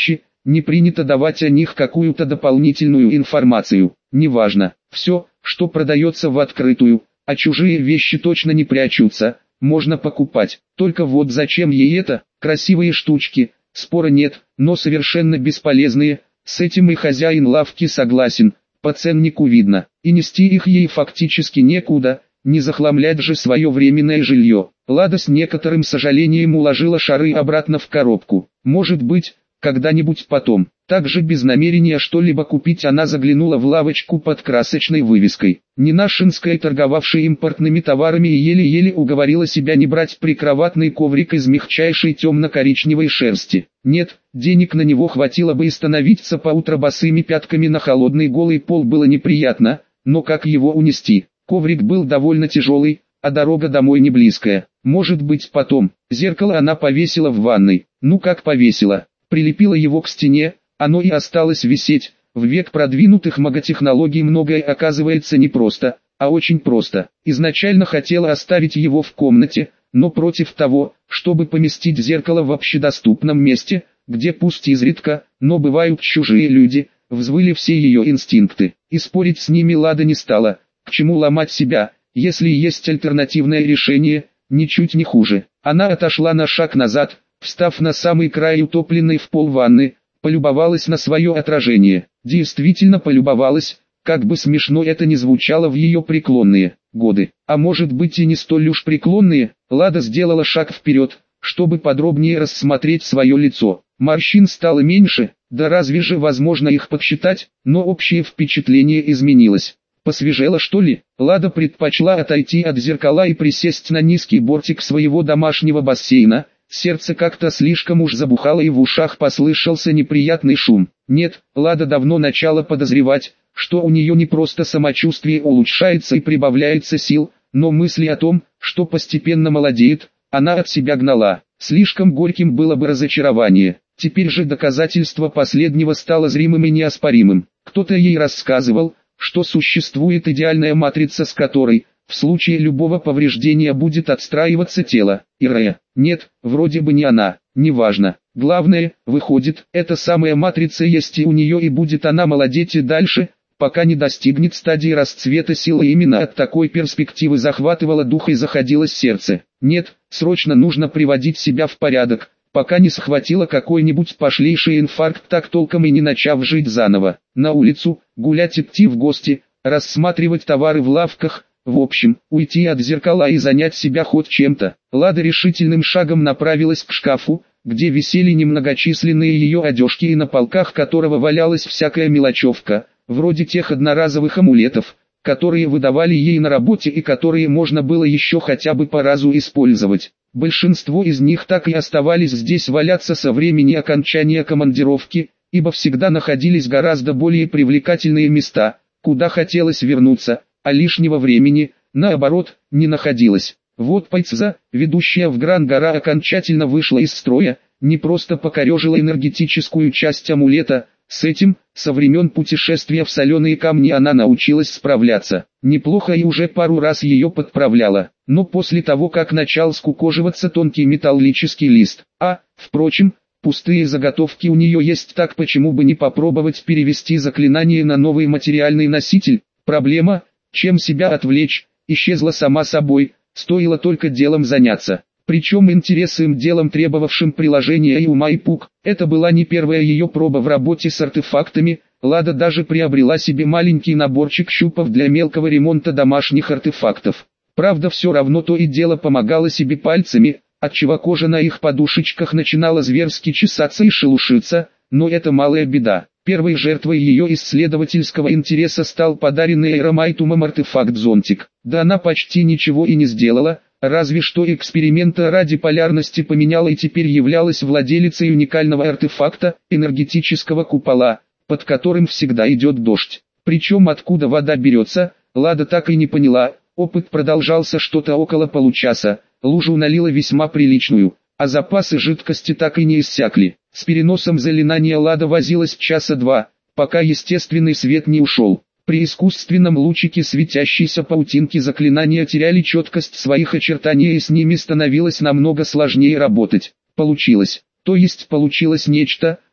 не принято давать о них какую-то дополнительную информацию. Неважно, все, что продается в открытую, а чужие вещи точно не прячутся, можно покупать. Только вот зачем ей это? Красивые штучки, спора нет, но совершенно бесполезные. С этим и хозяин лавки согласен, по ценнику видно, и нести их ей фактически некуда, не захламлять же свое временное жилье. Лада с некоторым сожалением уложила шары обратно в коробку. Может быть, когда-нибудь потом. Также без намерения что-либо купить она заглянула в лавочку под красочной вывеской. Нинашинская, торговавшая импортными товарами, и еле-еле уговорила себя не брать прикроватный коврик из мягчайшей темно-коричневой шерсти. Нет, денег на него хватило бы, и становиться по утро босыми пятками на холодный голый пол было неприятно, но как его унести? Коврик был довольно тяжелый, а дорога домой не близкая. Может быть потом. Зеркало она повесила в ванной. Ну как повесила? Прилепила его к стене, оно и осталось висеть. В век продвинутых маготехнологий многое оказывается не просто, а очень просто. Изначально хотела оставить его в комнате, но против того, чтобы поместить зеркало в общедоступном месте, где пусть изредка, но бывают чужие люди, взвыли все ее инстинкты. И спорить с ними Лада не стала. К чему ломать себя, если есть альтернативное решение, ничуть не хуже. Она отошла на шаг назад, встав на самый край утопленной в пол ванны, полюбовалась на свое отражение. Действительно полюбовалась, как бы смешно это ни звучало в ее преклонные годы. А может быть и не столь уж преклонные. Лада сделала шаг вперед, чтобы подробнее рассмотреть свое лицо. Морщин стало меньше, да разве же возможно их подсчитать, но общее впечатление изменилось. Посвежело что ли? Лада предпочла отойти от зеркала и присесть на низкий бортик своего домашнего бассейна. Сердце как-то слишком уж забухало, и в ушах послышался неприятный шум. Нет, Лада давно начала подозревать, что у нее не просто самочувствие улучшается и прибавляется сил, но мысли о том, что постепенно молодеет, она от себя гнала. Слишком горьким было бы разочарование. Теперь же доказательство последнего стало зримым и неоспоримым. Кто-то ей рассказывал, что существует идеальная матрица, с которой, в случае любого повреждения, будет отстраиваться тело. Ирая, нет, вроде бы не она, неважно. Главное, выходит, эта самая матрица есть и у нее, и будет она молодеть и дальше, пока не достигнет стадии расцвета силы. Именно от такой перспективы захватывало дух и заходилось сердце. Нет, срочно нужно приводить себя в порядок, пока не схватило какой-нибудь пошлейший инфаркт, так толком и не начав жить заново. На улицу, гулять, идти в гости, рассматривать товары в лавках, в общем, уйти от зеркала и занять себя хоть чем-то. Лада решительным шагом направилась к шкафу, где висели немногочисленные ее одежки и на полках которого валялась всякая мелочевка, вроде тех одноразовых амулетов, которые выдавали ей на работе и которые можно было еще хотя бы по разу использовать. Большинство из них так и оставались здесь валяться со времени окончания командировки, ибо всегда находились гораздо более привлекательные места, куда хотелось вернуться, а лишнего времени, наоборот, не находилось. Вот Пайцза, ведущая в Гран-Гора, окончательно вышла из строя, не просто покорежила энергетическую часть амулета. С этим, со времен путешествия в соленые камни, она научилась справляться. Неплохо и уже пару раз ее подправляла. Но после того, как начал скукоживаться тонкий металлический лист. А, впрочем, пустые заготовки у нее есть, так почему бы не попробовать перевести заклинание на новый материальный носитель? Проблема, чем себя отвлечь, исчезла сама собой, стоило только делом заняться. Причем интересным делом, требовавшим приложения и ума и пуг. Это была не первая ее проба в работе с артефактами. Лада даже приобрела себе маленький наборчик щупов для мелкого ремонта домашних артефактов. Правда, все равно то и дело помогала себе пальцами, отчего кожа на их подушечках начинала зверски чесаться и шелушиться, но это малая беда. Первой жертвой ее исследовательского интереса стал подаренный Эйромайтумом артефакт-зонтик. Да она почти ничего и не сделала, разве что эксперимента ради полярности поменяла и теперь являлась владелицей уникального артефакта, энергетического купола, под которым всегда идет дождь. Причем откуда вода берется, Лада так и не поняла. Опыт продолжался что-то около получаса, лужу налила весьма приличную, а запасы жидкости так и не иссякли. С переносом заклинания Лада возилась часа два, пока естественный свет не ушел. При искусственном лучике светящиеся паутинки заклинания теряли четкость своих очертаний, и с ними становилось намного сложнее работать. Получилось. То есть получилось нечто,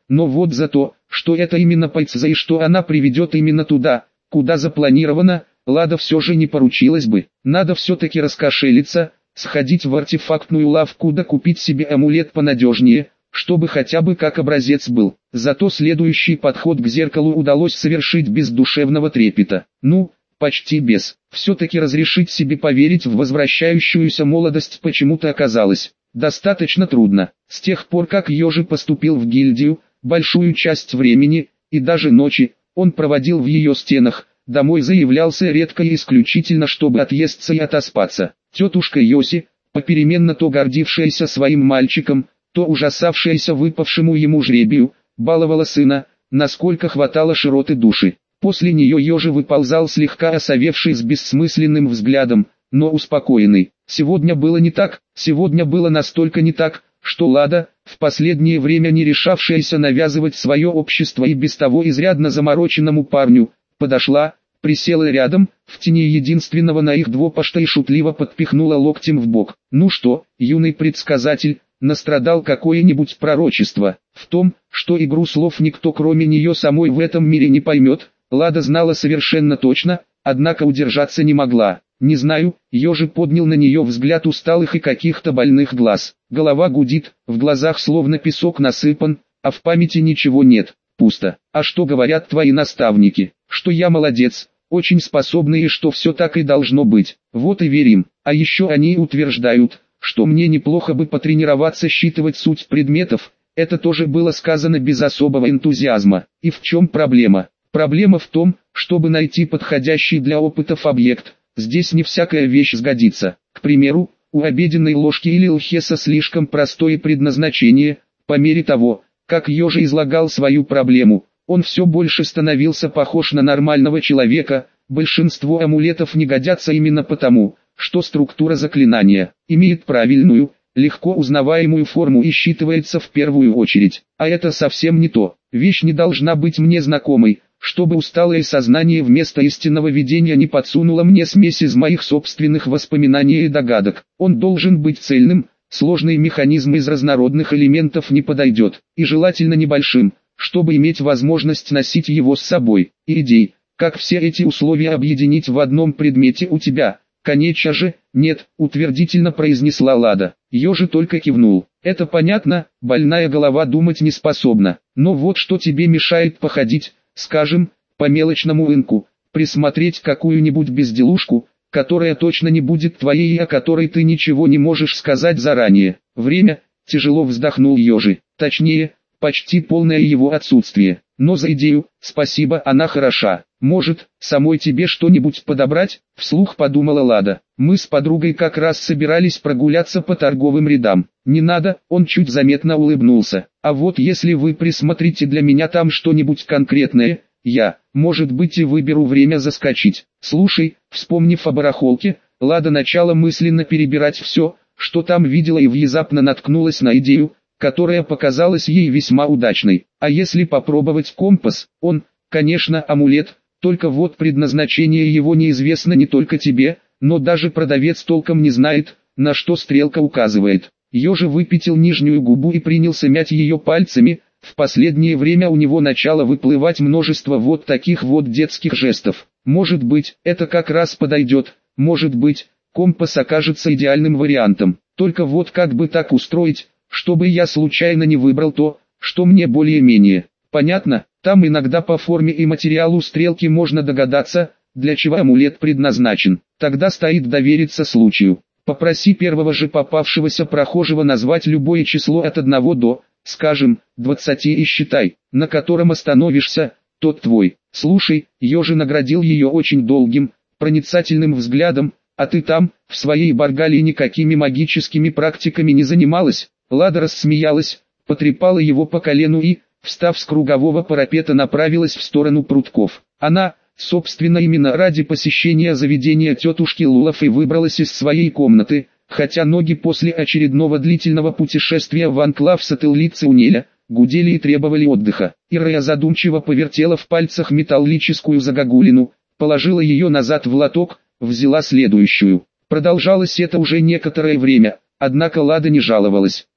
но вот за то, что это именно пальца и что она приведет именно туда, куда запланировано, Лада все же не поручилась бы. Надо все-таки раскошелиться, сходить в артефактную лавку да купить себе амулет понадежнее, чтобы хотя бы как образец был. Зато следующий подход к зеркалу удалось совершить без душевного трепета. Ну, почти без. Все-таки разрешить себе поверить в возвращающуюся молодость почему-то оказалось достаточно трудно. С тех пор как Йожи поступил в гильдию, большую часть времени, и даже ночи, он проводил в ее стенах, домой заявлялся редко и исключительно чтобы отъесться и отоспаться. Тетушка Йоси, попеременно то гордившаяся своим мальчиком, то ужасавшаяся выпавшему ему жребию, баловала сына, насколько хватало широты души. После нее Йожи выползал слегка осовевший с бессмысленным взглядом, но успокоенный. Сегодня было не так, сегодня было настолько не так, что Лада, в последнее время не решавшаяся навязывать свое общество и без того изрядно замороченному парню, подошла, присела рядом, в тени единственного на их двопашта и шутливо подпихнула локтем в бок. «Ну что, юный предсказатель, настрадал какое-нибудь пророчество?» В том, что игру слов никто кроме нее самой в этом мире не поймет, Лада знала совершенно точно, однако удержаться не могла. «Не знаю», Йожи поднял на нее взгляд усталых и каких-то больных глаз. Голова гудит, в глазах словно песок насыпан, а в памяти ничего нет, пусто. «А что говорят твои наставники? Что я молодец, очень способный и что все так и должно быть. Вот и верим. А еще они утверждают, что мне неплохо бы потренироваться считывать суть предметов». Это тоже было сказано без особого энтузиазма. И в чем проблема? Проблема в том, чтобы найти подходящий для опытов объект. Здесь не всякая вещь сгодится. К примеру, у обеденной ложки или лхеса слишком простое предназначение. По мере того, как Йожи излагал свою проблему, он все больше становился похож на нормального человека. Большинство амулетов не годятся именно потому, что структура заклинания имеет правильную, легко узнаваемую форму и считывается в первую очередь. А это совсем не то. Вещь не должна быть мне знакомой, чтобы усталое сознание вместо истинного видения не подсунуло мне смесь из моих собственных воспоминаний и догадок. Он должен быть цельным, сложный механизм из разнородных элементов не подойдет, и желательно небольшим, чтобы иметь возможность носить его с собой. И идей, как все эти условия объединить в одном предмете у тебя, конечно же, нет, утвердительно произнесла Лада. Йожи только кивнул. Это понятно, больная голова думать не способна. Но вот что тебе мешает походить, скажем, по мелочному рынку, присмотреть какую-нибудь безделушку, которая точно не будет твоей и о которой ты ничего не можешь сказать заранее. Время, тяжело вздохнул Йожи, точнее, почти полное его отсутствие. Но за идею, спасибо, она хороша. Может, самой тебе что-нибудь подобрать? Вслух подумала Лада. Мы с подругой как раз собирались прогуляться по торговым рядам. Не надо, он чуть заметно улыбнулся. А вот если вы присмотрите для меня там что-нибудь конкретное, я, может быть, и выберу время заскочить. Слушай, вспомнив о барахолке, Лада начала мысленно перебирать все, что там видела, и внезапно наткнулась на идею, которая показалась ей весьма удачной. А если попробовать компас? Он, конечно, амулет, только вот предназначение его неизвестно не только тебе, но даже продавец толком не знает, на что стрелка указывает. Йожи выпятил нижнюю губу и принялся мять ее пальцами. В последнее время у него начало выплывать множество вот таких вот детских жестов. Может быть, это как раз подойдет, может быть, компас окажется идеальным вариантом. Только вот как бы так устроить, чтобы я случайно не выбрал то, что мне более-менее понятно. Там иногда по форме и материалу стрелки можно догадаться, для чего амулет предназначен. Тогда стоит довериться случаю. Попроси первого же попавшегося прохожего назвать любое число от одного до, скажем, двадцати и считай, на котором остановишься, тот твой. Слушай, Йожи наградил ее очень долгим, проницательным взглядом. А ты там, в своей Баргалии, никакими магическими практиками не занималась? Лада рассмеялась, потрепала его по колену и, встав с кругового парапета, направилась в сторону прутков. Она, собственно, именно ради посещения заведения тетушки Лулафы выбралась из своей комнаты, хотя ноги после очередного длительного путешествия в анклав Сателлица-Унеля гудели и требовали отдыха. Ирая задумчиво повертела в пальцах металлическую загогулину, положила ее назад в лоток, взяла следующую. Продолжалось это уже некоторое время, однако Лада не жаловалась.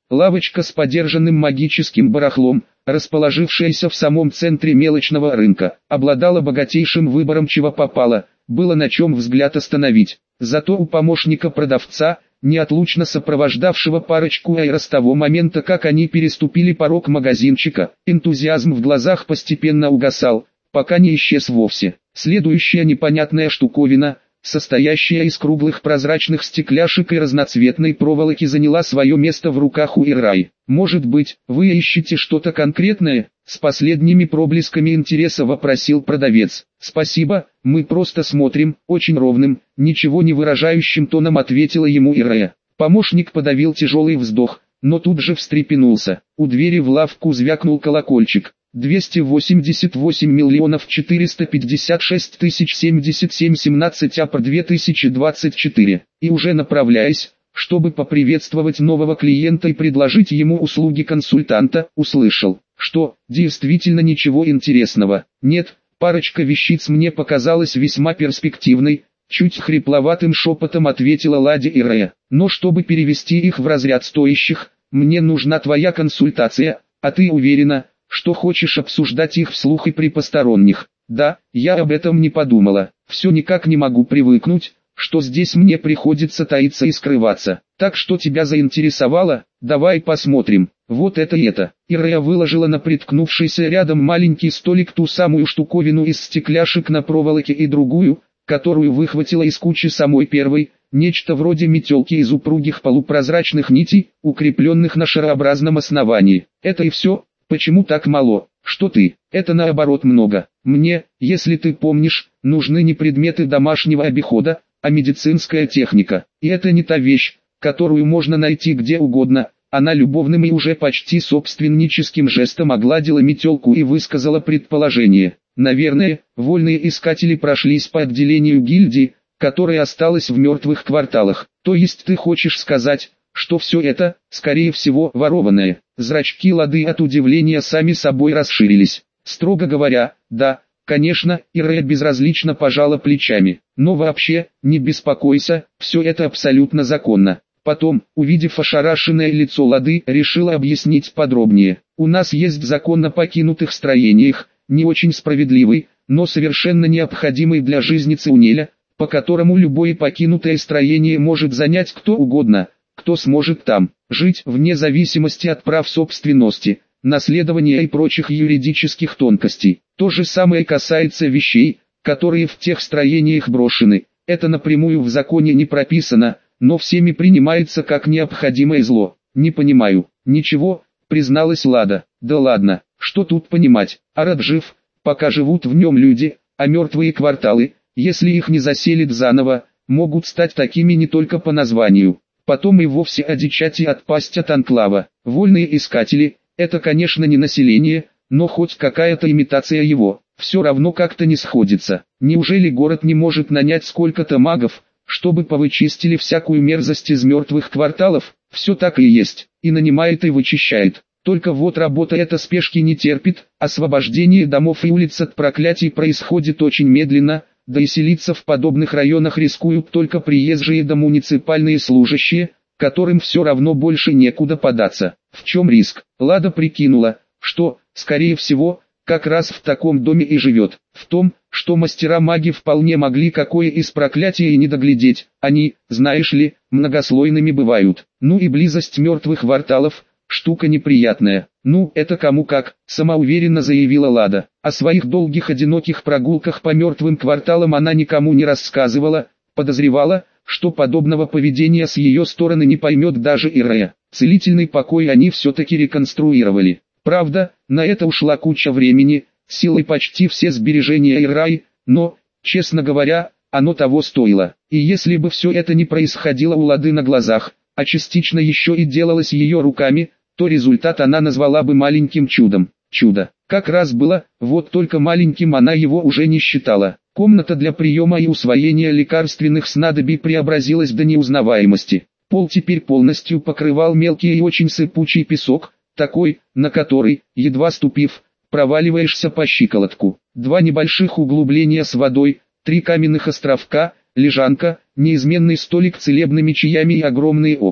Лавочка с подержанным магическим барахлом, расположившаяся в самом центре мелочного рынка, обладала богатейшим выбором чего попало, было на чем взгляд остановить. Зато у помощника продавца, неотлучно сопровождавшего парочку Айра с того момента, как они переступили порог магазинчика, энтузиазм в глазах постепенно угасал, пока не исчез вовсе. Следующая непонятная штуковина, состоящая из круглых прозрачных стекляшек и разноцветной проволоки, заняла свое место в руках у Ирай. «Может быть, вы ищете что-то конкретное?» — с последними проблесками интереса вопросил продавец. «Спасибо, мы просто смотрим», — очень ровным, ничего не выражающим тоном ответила ему Ирая. Помощник подавил тяжелый вздох, но тут же встрепенулся. У двери в лавку звякнул колокольчик. двести восемьдесят восемь миллионов четыреста пятьдесят шесть тысяч семьдесят семь семнадцать апр две тысячи двадцать четыре. И уже направляясь, чтобы поприветствовать нового клиента и предложить ему услуги консультанта, услышал, что действительно ничего интересного. Нет, парочка вещиц мне показалась весьма перспективной, чуть хрипловатым шепотом ответила Ладе Ирая. Но чтобы перевести их в разряд стоящих, мне нужна твоя консультация, а ты уверена, что хочешь обсуждать их вслух и при посторонних? Да, я об этом не подумала. Все никак не могу привыкнуть, что здесь мне приходится таиться и скрываться. Так что тебя заинтересовало? Давай посмотрим. Вот это и это. Ирая выложила на приткнувшийся рядом маленький столик ту самую штуковину из стекляшек на проволоке и другую, которую выхватила из кучи самой первой, нечто вроде метелки из упругих полупрозрачных нитей, укрепленных на шарообразном основании. Это и все? Почему так мало? Что ты? Это наоборот много. Мне, если ты помнишь, нужны не предметы домашнего обихода, а медицинская техника. И это не та вещь, которую можно найти где угодно. Она любовным и уже почти собственническим жестом огладила метелку и высказала предположение. Наверное, вольные искатели прошлись по отделению гильдии, которая осталась в мертвых кварталах. То есть ты хочешь сказать, что все это, скорее всего, ворованное? Зрачки Лады от удивления сами собой расширились. Строго говоря, да, конечно, Ирая безразлично пожала плечами. Но вообще, не беспокойся, все это абсолютно законно. Потом, увидев ошарашенное лицо Лады, решила объяснить подробнее. У нас есть закон о покинутых строениях, не очень справедливый, но совершенно необходимый для жизни Циунеля, по которому любое покинутое строение может занять кто угодно, кто сможет там жить вне зависимости от прав собственности, наследования и прочих юридических тонкостей. То же самое касается вещей, которые в тех строениях брошены. Это напрямую в законе не прописано, но всеми принимается как необходимое зло. Не понимаю. Ничего, призналась Лада. Да ладно, что тут понимать? Арат жив, пока живут в нем люди, а мертвые кварталы, если их не заселят заново, могут стать такими не только по названию. Потом и вовсе одичать и отпасть от анклава. Вольные искатели – это, конечно, не население, но хоть какая-то имитация его. Все равно как-то не сходится. Неужели город не может нанять сколько-то магов, чтобы повычистили всякую мерзость из мертвых кварталов? Все так и есть. И нанимает и вычищает. Только вот работа эта спешки не терпит, освобождение домов и улиц от проклятий происходит очень медленно, да и селиться в подобных районах рискуют только приезжие да муниципальные служащие, которым все равно больше некуда податься. В чем риск? Лада прикинула, что, скорее всего, как раз в таком доме и живет. В том, что мастера-маги вполне могли какое из проклятий и не доглядеть. Они, знаешь ли, многослойными бывают. Ну и близость мертвых кварталов – штука неприятная. Ну, это кому как, самоуверенно заявила Лада. О своих долгих одиноких прогулках по мертвым кварталам она никому не рассказывала, подозревала, что подобного поведения с ее стороны не поймет даже Ирая. Целительный покой они все-таки реконструировали. Правда, на это ушла куча времени, силой почти все сбережения Ираи, но, честно говоря, оно того стоило. И если бы все это не происходило у Лады на глазах, а частично еще и делалось ее руками, то результат она назвала бы маленьким чудом. Чудо. Как раз было, вот только маленьким она его уже не считала. Комната для приема и усвоения лекарственных снадобий преобразилась до неузнаваемости. Пол теперь полностью покрывал мелкий и очень сыпучий песок, такой, на который, едва ступив, проваливаешься по щиколотку. Два небольших углубления с водой, три каменных островка, лежанка, неизменный столик с целебными чаями и огромные окна,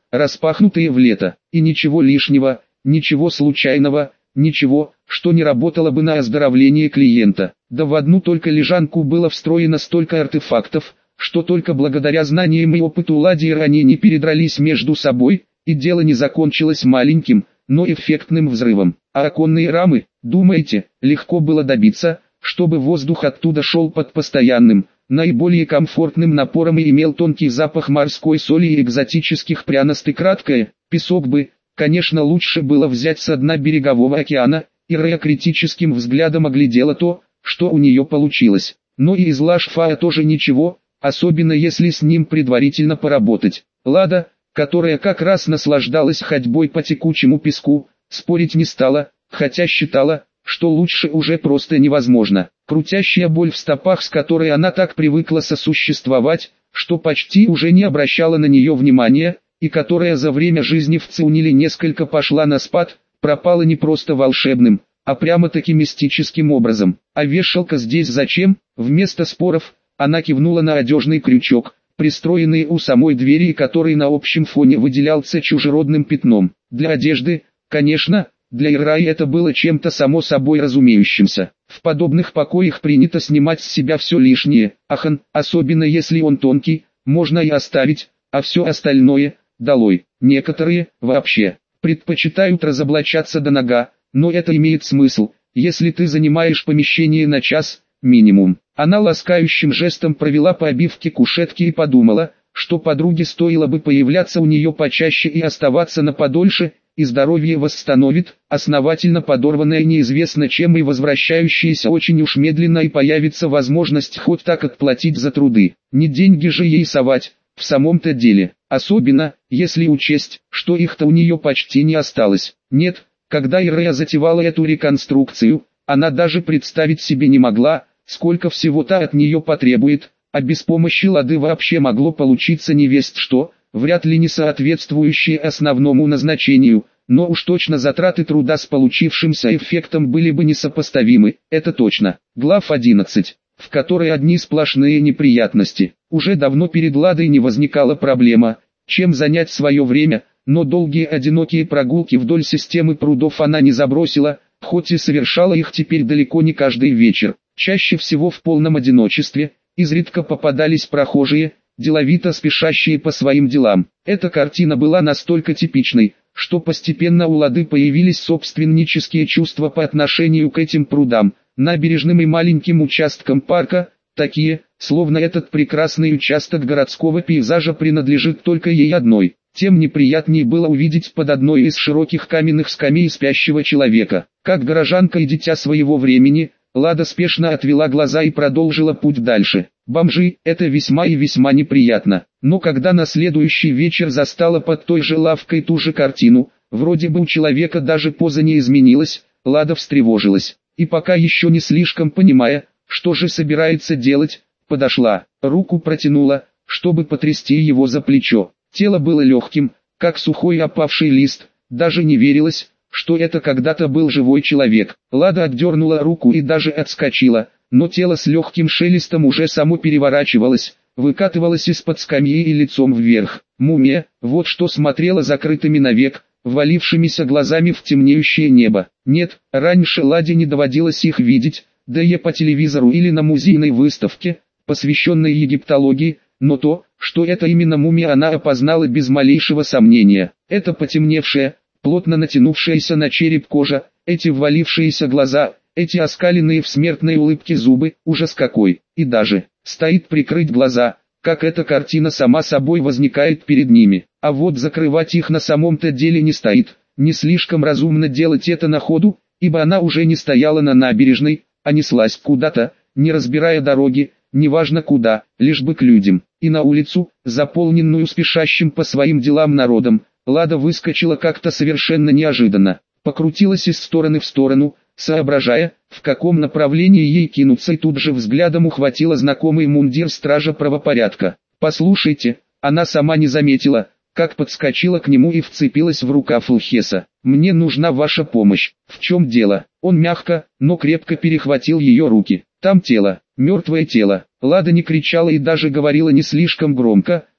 распахнутые в лето, и ничего лишнего, ничего случайного, ничего, что не работало бы на оздоровление клиента. Да в одну только лежанку было встроено столько артефактов, что только благодаря знаниям и опыту Ладе и Ране не передрались между собой, и дело не закончилось маленьким, но эффектным взрывом. А оконные рамы, думаете, легко было добиться, чтобы воздух оттуда шел под постоянным, наиболее комфортным напором и имел тонкий запах морской соли и экзотических пряностей. Краткое, песок бы, конечно, лучше было взять со дна берегового океана, и Рея критическим взглядом оглядела то, что у нее получилось. Но и из лашфая тоже ничего, особенно если с ним предварительно поработать. Лада, которая как раз наслаждалась ходьбой по текучему песку, спорить не стала, хотя считала, что лучше уже просто невозможно. Крутящая боль в стопах, с которой она так привыкла сосуществовать, что почти уже не обращала на нее внимания, и которая за время жизни в Циуниле несколько пошла на спад, пропала не просто волшебным, а прямо-таки мистическим образом. А вешалка здесь зачем? Вместо споров, она кивнула на одежный крючок, пристроенный у самой двери и который на общем фоне выделялся чужеродным пятном. Для одежды, конечно. Для Ираи это было чем-то само собой разумеющимся. В подобных покоях принято снимать с себя все лишнее, ахан, особенно если он тонкий, можно и оставить, а все остальное, долой. Некоторые, вообще, предпочитают разоблачаться до нога, но это имеет смысл, если ты занимаешь помещение на час, минимум. Она ласкающим жестом провела по обивке кушетки и подумала, что подруге стоило бы появляться у нее почаще и оставаться на подольше, и здоровье восстановит, основательно подорванное неизвестно чем и возвращающееся очень уж медленно, и появится возможность хоть так отплатить за труды. Не деньги же ей совать, в самом-то деле, особенно, если учесть, что их-то у нее почти не осталось. Нет, когда Ирея затевала эту реконструкцию, она даже представить себе не могла, сколько всего-то от нее потребует, а без помощи Лады вообще могло получиться невесть что, вряд ли не соответствующие основному назначению, но уж точно затраты труда с получившимся эффектом были бы несопоставимы, это точно. Глав одиннадцать, в которой одни сплошные неприятности. Уже давно перед Ладой не возникала проблема, чем занять свое время, но долгие одинокие прогулки вдоль системы прудов она не забросила, хоть и совершала их теперь далеко не каждый вечер. Чаще всего в полном одиночестве, изредка попадались прохожие, деловито спешащие по своим делам. Эта картина была настолько типичной, что постепенно у Лады появились собственнические чувства по отношению к этим прудам, набережным и маленьким участкам парка, такие, словно этот прекрасный участок городского пейзажа принадлежит только ей одной. Тем неприятнее было увидеть под одной из широких каменных скамей спящего человека. Как горожанка и дитя своего времени, Лада спешно отвела глаза и продолжила путь дальше. Бомжи – это весьма и весьма неприятно. Но когда на следующий вечер застала под той же лавкой ту же картину, вроде бы у человека даже поза не изменилась, Лада встревожилась. И пока еще не слишком понимая, что же собирается делать, подошла, руку протянула, чтобы потрясти его за плечо. Тело было легким, как сухой опавший лист, даже не верилось, что это когда-то был живой человек. Лада отдернула руку и даже отскочила, но тело с легким шелестом уже само переворачивалось, выкатывалось из-под скамьи и лицом вверх. Мумия, вот что смотрела закрытыми навек, ввалившимися глазами в темнеющее небо. Нет, раньше Ладе не доводилось их видеть, да и по телевизору или на музейной выставке, посвященной египтологии, но то, что это именно мумия, она опознала без малейшего сомнения. Это потемневшая, плотно натянувшаяся на череп кожа, эти ввалившиеся глаза, эти оскаленные в смертной улыбке зубы, ужас какой, и даже, стоит прикрыть глаза, как эта картина сама собой возникает перед ними. А вот закрывать их на самом-то деле не стоит, не слишком разумно делать это на ходу, ибо она уже не стояла на набережной, а неслась куда-то, не разбирая дороги, неважно куда, лишь бы к людям. И на улицу, заполненную спешащим по своим делам народом, Лада выскочила как-то совершенно неожиданно, покрутилась из стороны в сторону, соображая, в каком направлении ей кинуться, и тут же взглядом ухватила знакомый мундир стража правопорядка. «Послушайте», она сама не заметила, как подскочила к нему и вцепилась в рукав Илхеса. «Мне нужна ваша помощь». «В чем дело?» Он мягко, но крепко перехватил ее руки. «Там тело, мертвое тело». Лада не кричала и даже говорила не слишком громко,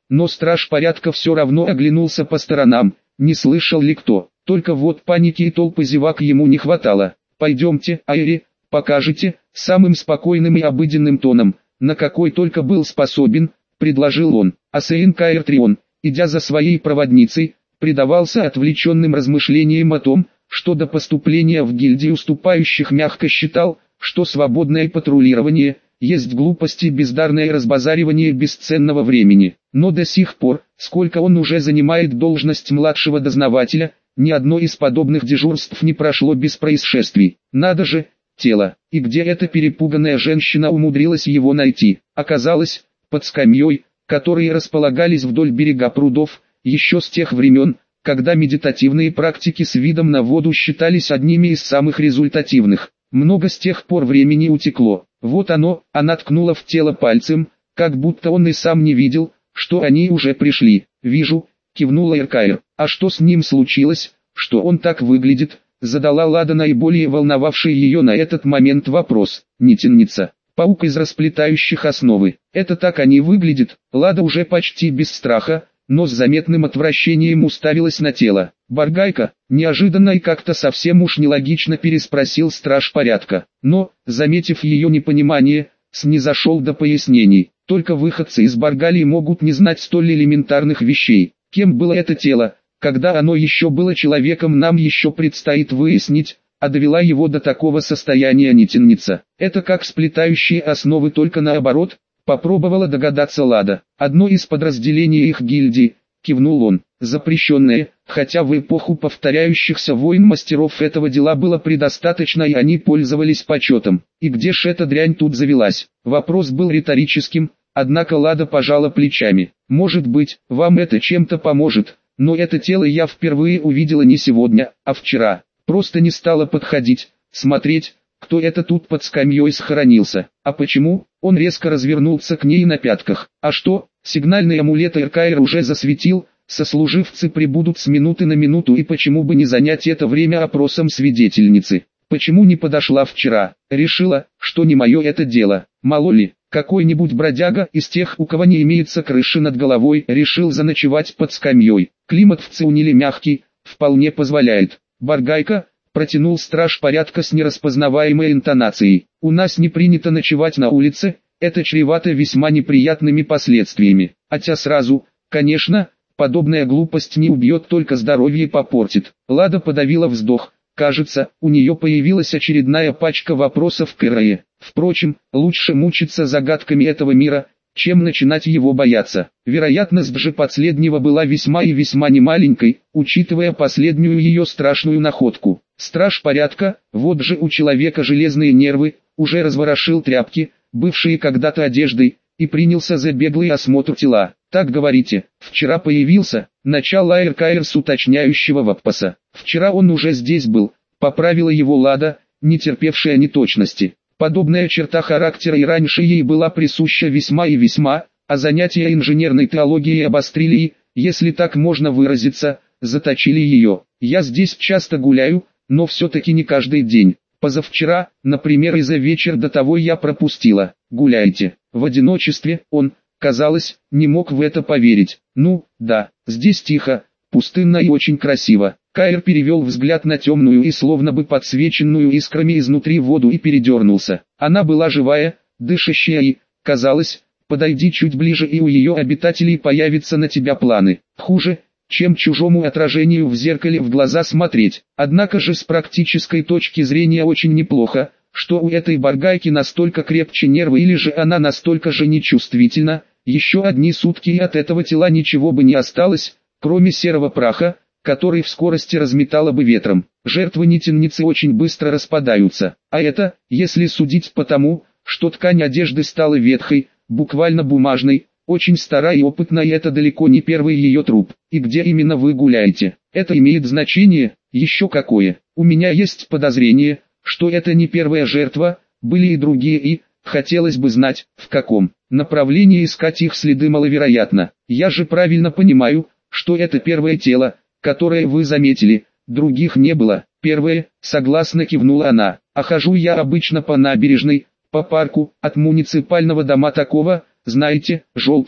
но страж порядка все равно оглянулся по сторонам, не слышал ли кто. Только вот паники и толпы зевак ему не хватало. «Пойдемте, Айри, покажете», самым спокойным и обыденным тоном, на какой только был способен, предложил он. А Сейн Каэр Трион, идя за своей проводницей, предавался отвлеченным размышлениям о том, что до поступления в гильдию уступающих мягко считал, что свободное патрулирование есть глупость и бездарное разбазаривание бесценного времени. Но до сих пор, сколько он уже занимает должность младшего дознавателя, ни одно из подобных дежурств не прошло без происшествий. Надо же, тело. И где эта перепуганная женщина умудрилась его найти? Оказалось, под скамьей, которые располагались вдоль берега прудов, еще с тех времен, когда медитативные практики с видом на воду считались одними из самых результативных. Много с тех пор времени утекло. Вот оно, она ткнула в тело пальцем, как будто он и сам не видел, что они уже пришли. «Вижу», кивнула Эркаэр. «А что с ним случилось, что он так выглядит?» Задала Лада наиболее волновавший ее на этот момент вопрос. «Нитинница. Паук из расплетающих основы. Это так они выглядят». Лада уже почти без страха, но с заметным отвращением уставилась на тело. «Баргайка?» Неожиданно и как-то совсем уж нелогично переспросил страж порядка. Но, заметив ее непонимание, снизошел до пояснений. Только выходцы из Баргалии могут не знать столь элементарных вещей. Кем было это тело, когда оно еще было человеком, нам еще предстоит выяснить, а довела его до такого состояния Нитинница. Это как сплетающие основы, только наоборот, попробовала догадаться Лада. Одно из подразделений их гильдии, кивнул он, запрещенное, хотя в эпоху повторяющихся войн мастеров этого дела было предостаточно и они пользовались почетом. И где ж эта дрянь тут завелась? Вопрос был риторическим, однако Лада пожала плечами. Может быть, вам это чем-то поможет, но это тело я впервые увидела не сегодня, а вчера. Просто не стала подходить, смотреть, кто это тут под скамьей схоронился. А почему? Он резко развернулся к ней на пятках. А что? Сигнальный амулет Эркаэр уже засветил, сослуживцы прибудут с минуты на минуту, и почему бы не занять это время опросом свидетельницы? Почему не подошла вчера? Решила, что не мое это дело. Мало ли, какой-нибудь бродяга из тех, у кого не имеется крыши над головой, решил заночевать под скамьей. Климат в Циуниле мягкий, вполне позволяет. Баргайка, протянул страж порядка с нераспознаваемой интонацией. У нас не принято ночевать на улице, это чревато весьма неприятными последствиями. Хотя сразу, конечно, подобная глупость не убьет, только здоровье попортит. Лада подавила вздох. Кажется, у нее появилась очередная пачка вопросов к Эрае. Впрочем, лучше мучиться загадками этого мира, чем начинать его бояться. Вероятность же последнего была весьма и весьма немаленькой, учитывая последнюю ее страшную находку. Страж порядка, вот же у человека железные нервы, уже разворошил тряпки, бывшие когда-то одеждой, и принялся за беглый осмотр тела. «Так говорите, вчера появился?» Начало Эркаэр с уточняющего вопроса. «Вчера он уже здесь был», поправила его Лада, не терпевшая неточности. Подобная черта характера и раньше ей была присуща весьма и весьма, а занятия инженерной теологией обострили и, если так можно выразиться, заточили ее. «Я здесь часто гуляю, но все-таки не каждый день. Позавчера, например, и за вечер до того я пропустила. Гуляйте. В одиночестве?» Он, казалось, не мог в это поверить. «Ну, да, здесь тихо, пустынно и очень красиво». Каэр перевел взгляд на темную и словно бы подсвеченную искрами изнутри воду и передернулся. Она была живая, дышащая и, казалось, подойди чуть ближе и у ее обитателей появятся на тебя планы. Хуже, чем чужому отражению в зеркале в глаза смотреть. Однако же с практической точки зрения очень неплохо, что у этой баргайки настолько крепче нервы или же она настолько же нечувствительна. Еще одни сутки и от этого тела ничего бы не осталось, кроме серого праха, который в скорости разметало бы ветром. Жертвы Нитинницы очень быстро распадаются, а это, если судить по тому, что ткань одежды стала ветхой, буквально бумажной, очень старая и опытная, и это далеко не первый ее труп. И где именно вы гуляете? Это имеет значение? Еще какое? У меня есть подозрение, что это не первая жертва, были и другие, и, хотелось бы знать, в каком направлении искать их следы маловероятно. Я же правильно понимаю, что это первое тело, которое вы заметили, других не было. Первое, согласно кивнула она. А хожу я обычно по набережной, по парку, от муниципального дома такого, знаете, желтого,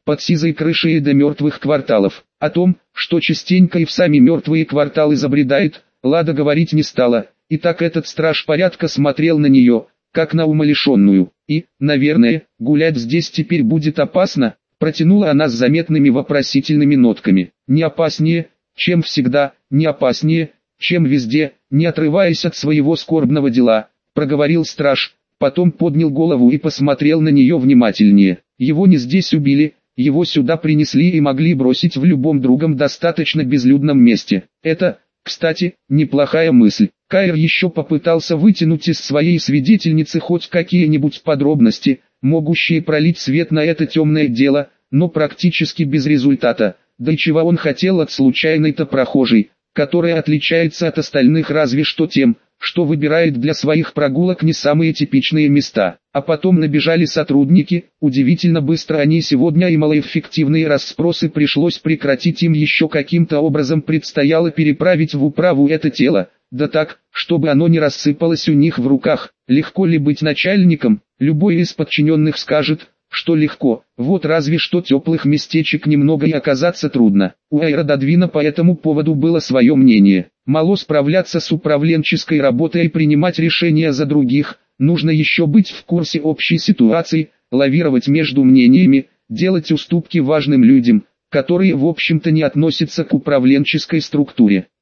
под сизой крышей до мертвых кварталов. О том, что частенько и в сами мертвые кварталы забредает, Лада говорить не стала, и так этот страж порядка смотрел на нее, как на умалишенную. И, наверное, гулять здесь теперь будет опасно, протянула она с заметными вопросительными нотками. Не опаснее, чем всегда, не опаснее, чем везде, не отрываясь от своего скорбного дела, проговорил страж, потом поднял голову и посмотрел на нее внимательнее. Его не здесь убили, его сюда принесли и могли бросить в любом другом достаточно безлюдном месте. Это, кстати, неплохая мысль. Кайр еще попытался вытянуть из своей свидетельницы хоть какие-нибудь подробности, могущие пролить свет на это темное дело, но практически без результата. Да и чего он хотел от случайной-то прохожей, которая отличается от остальных разве что тем, что выбирает для своих прогулок не самые типичные места. А потом набежали сотрудники, удивительно быстро они сегодня и малоэффективные расспросы пришлось прекратить, им еще каким-то образом предстояло переправить в управу это тело, да так, чтобы оно не рассыпалось у них в руках. Легко ли быть начальником? Любой из подчиненных скажет, что легко, вот разве что теплых местечек немного и оказаться трудно. У Аэродадвина по этому поводу было свое мнение. Мало справляться с управленческой работой и принимать решения за других, нужно еще быть в курсе общей ситуации, лавировать между мнениями, делать уступки важным людям, которые в общем-то не относятся к управленческой структуре.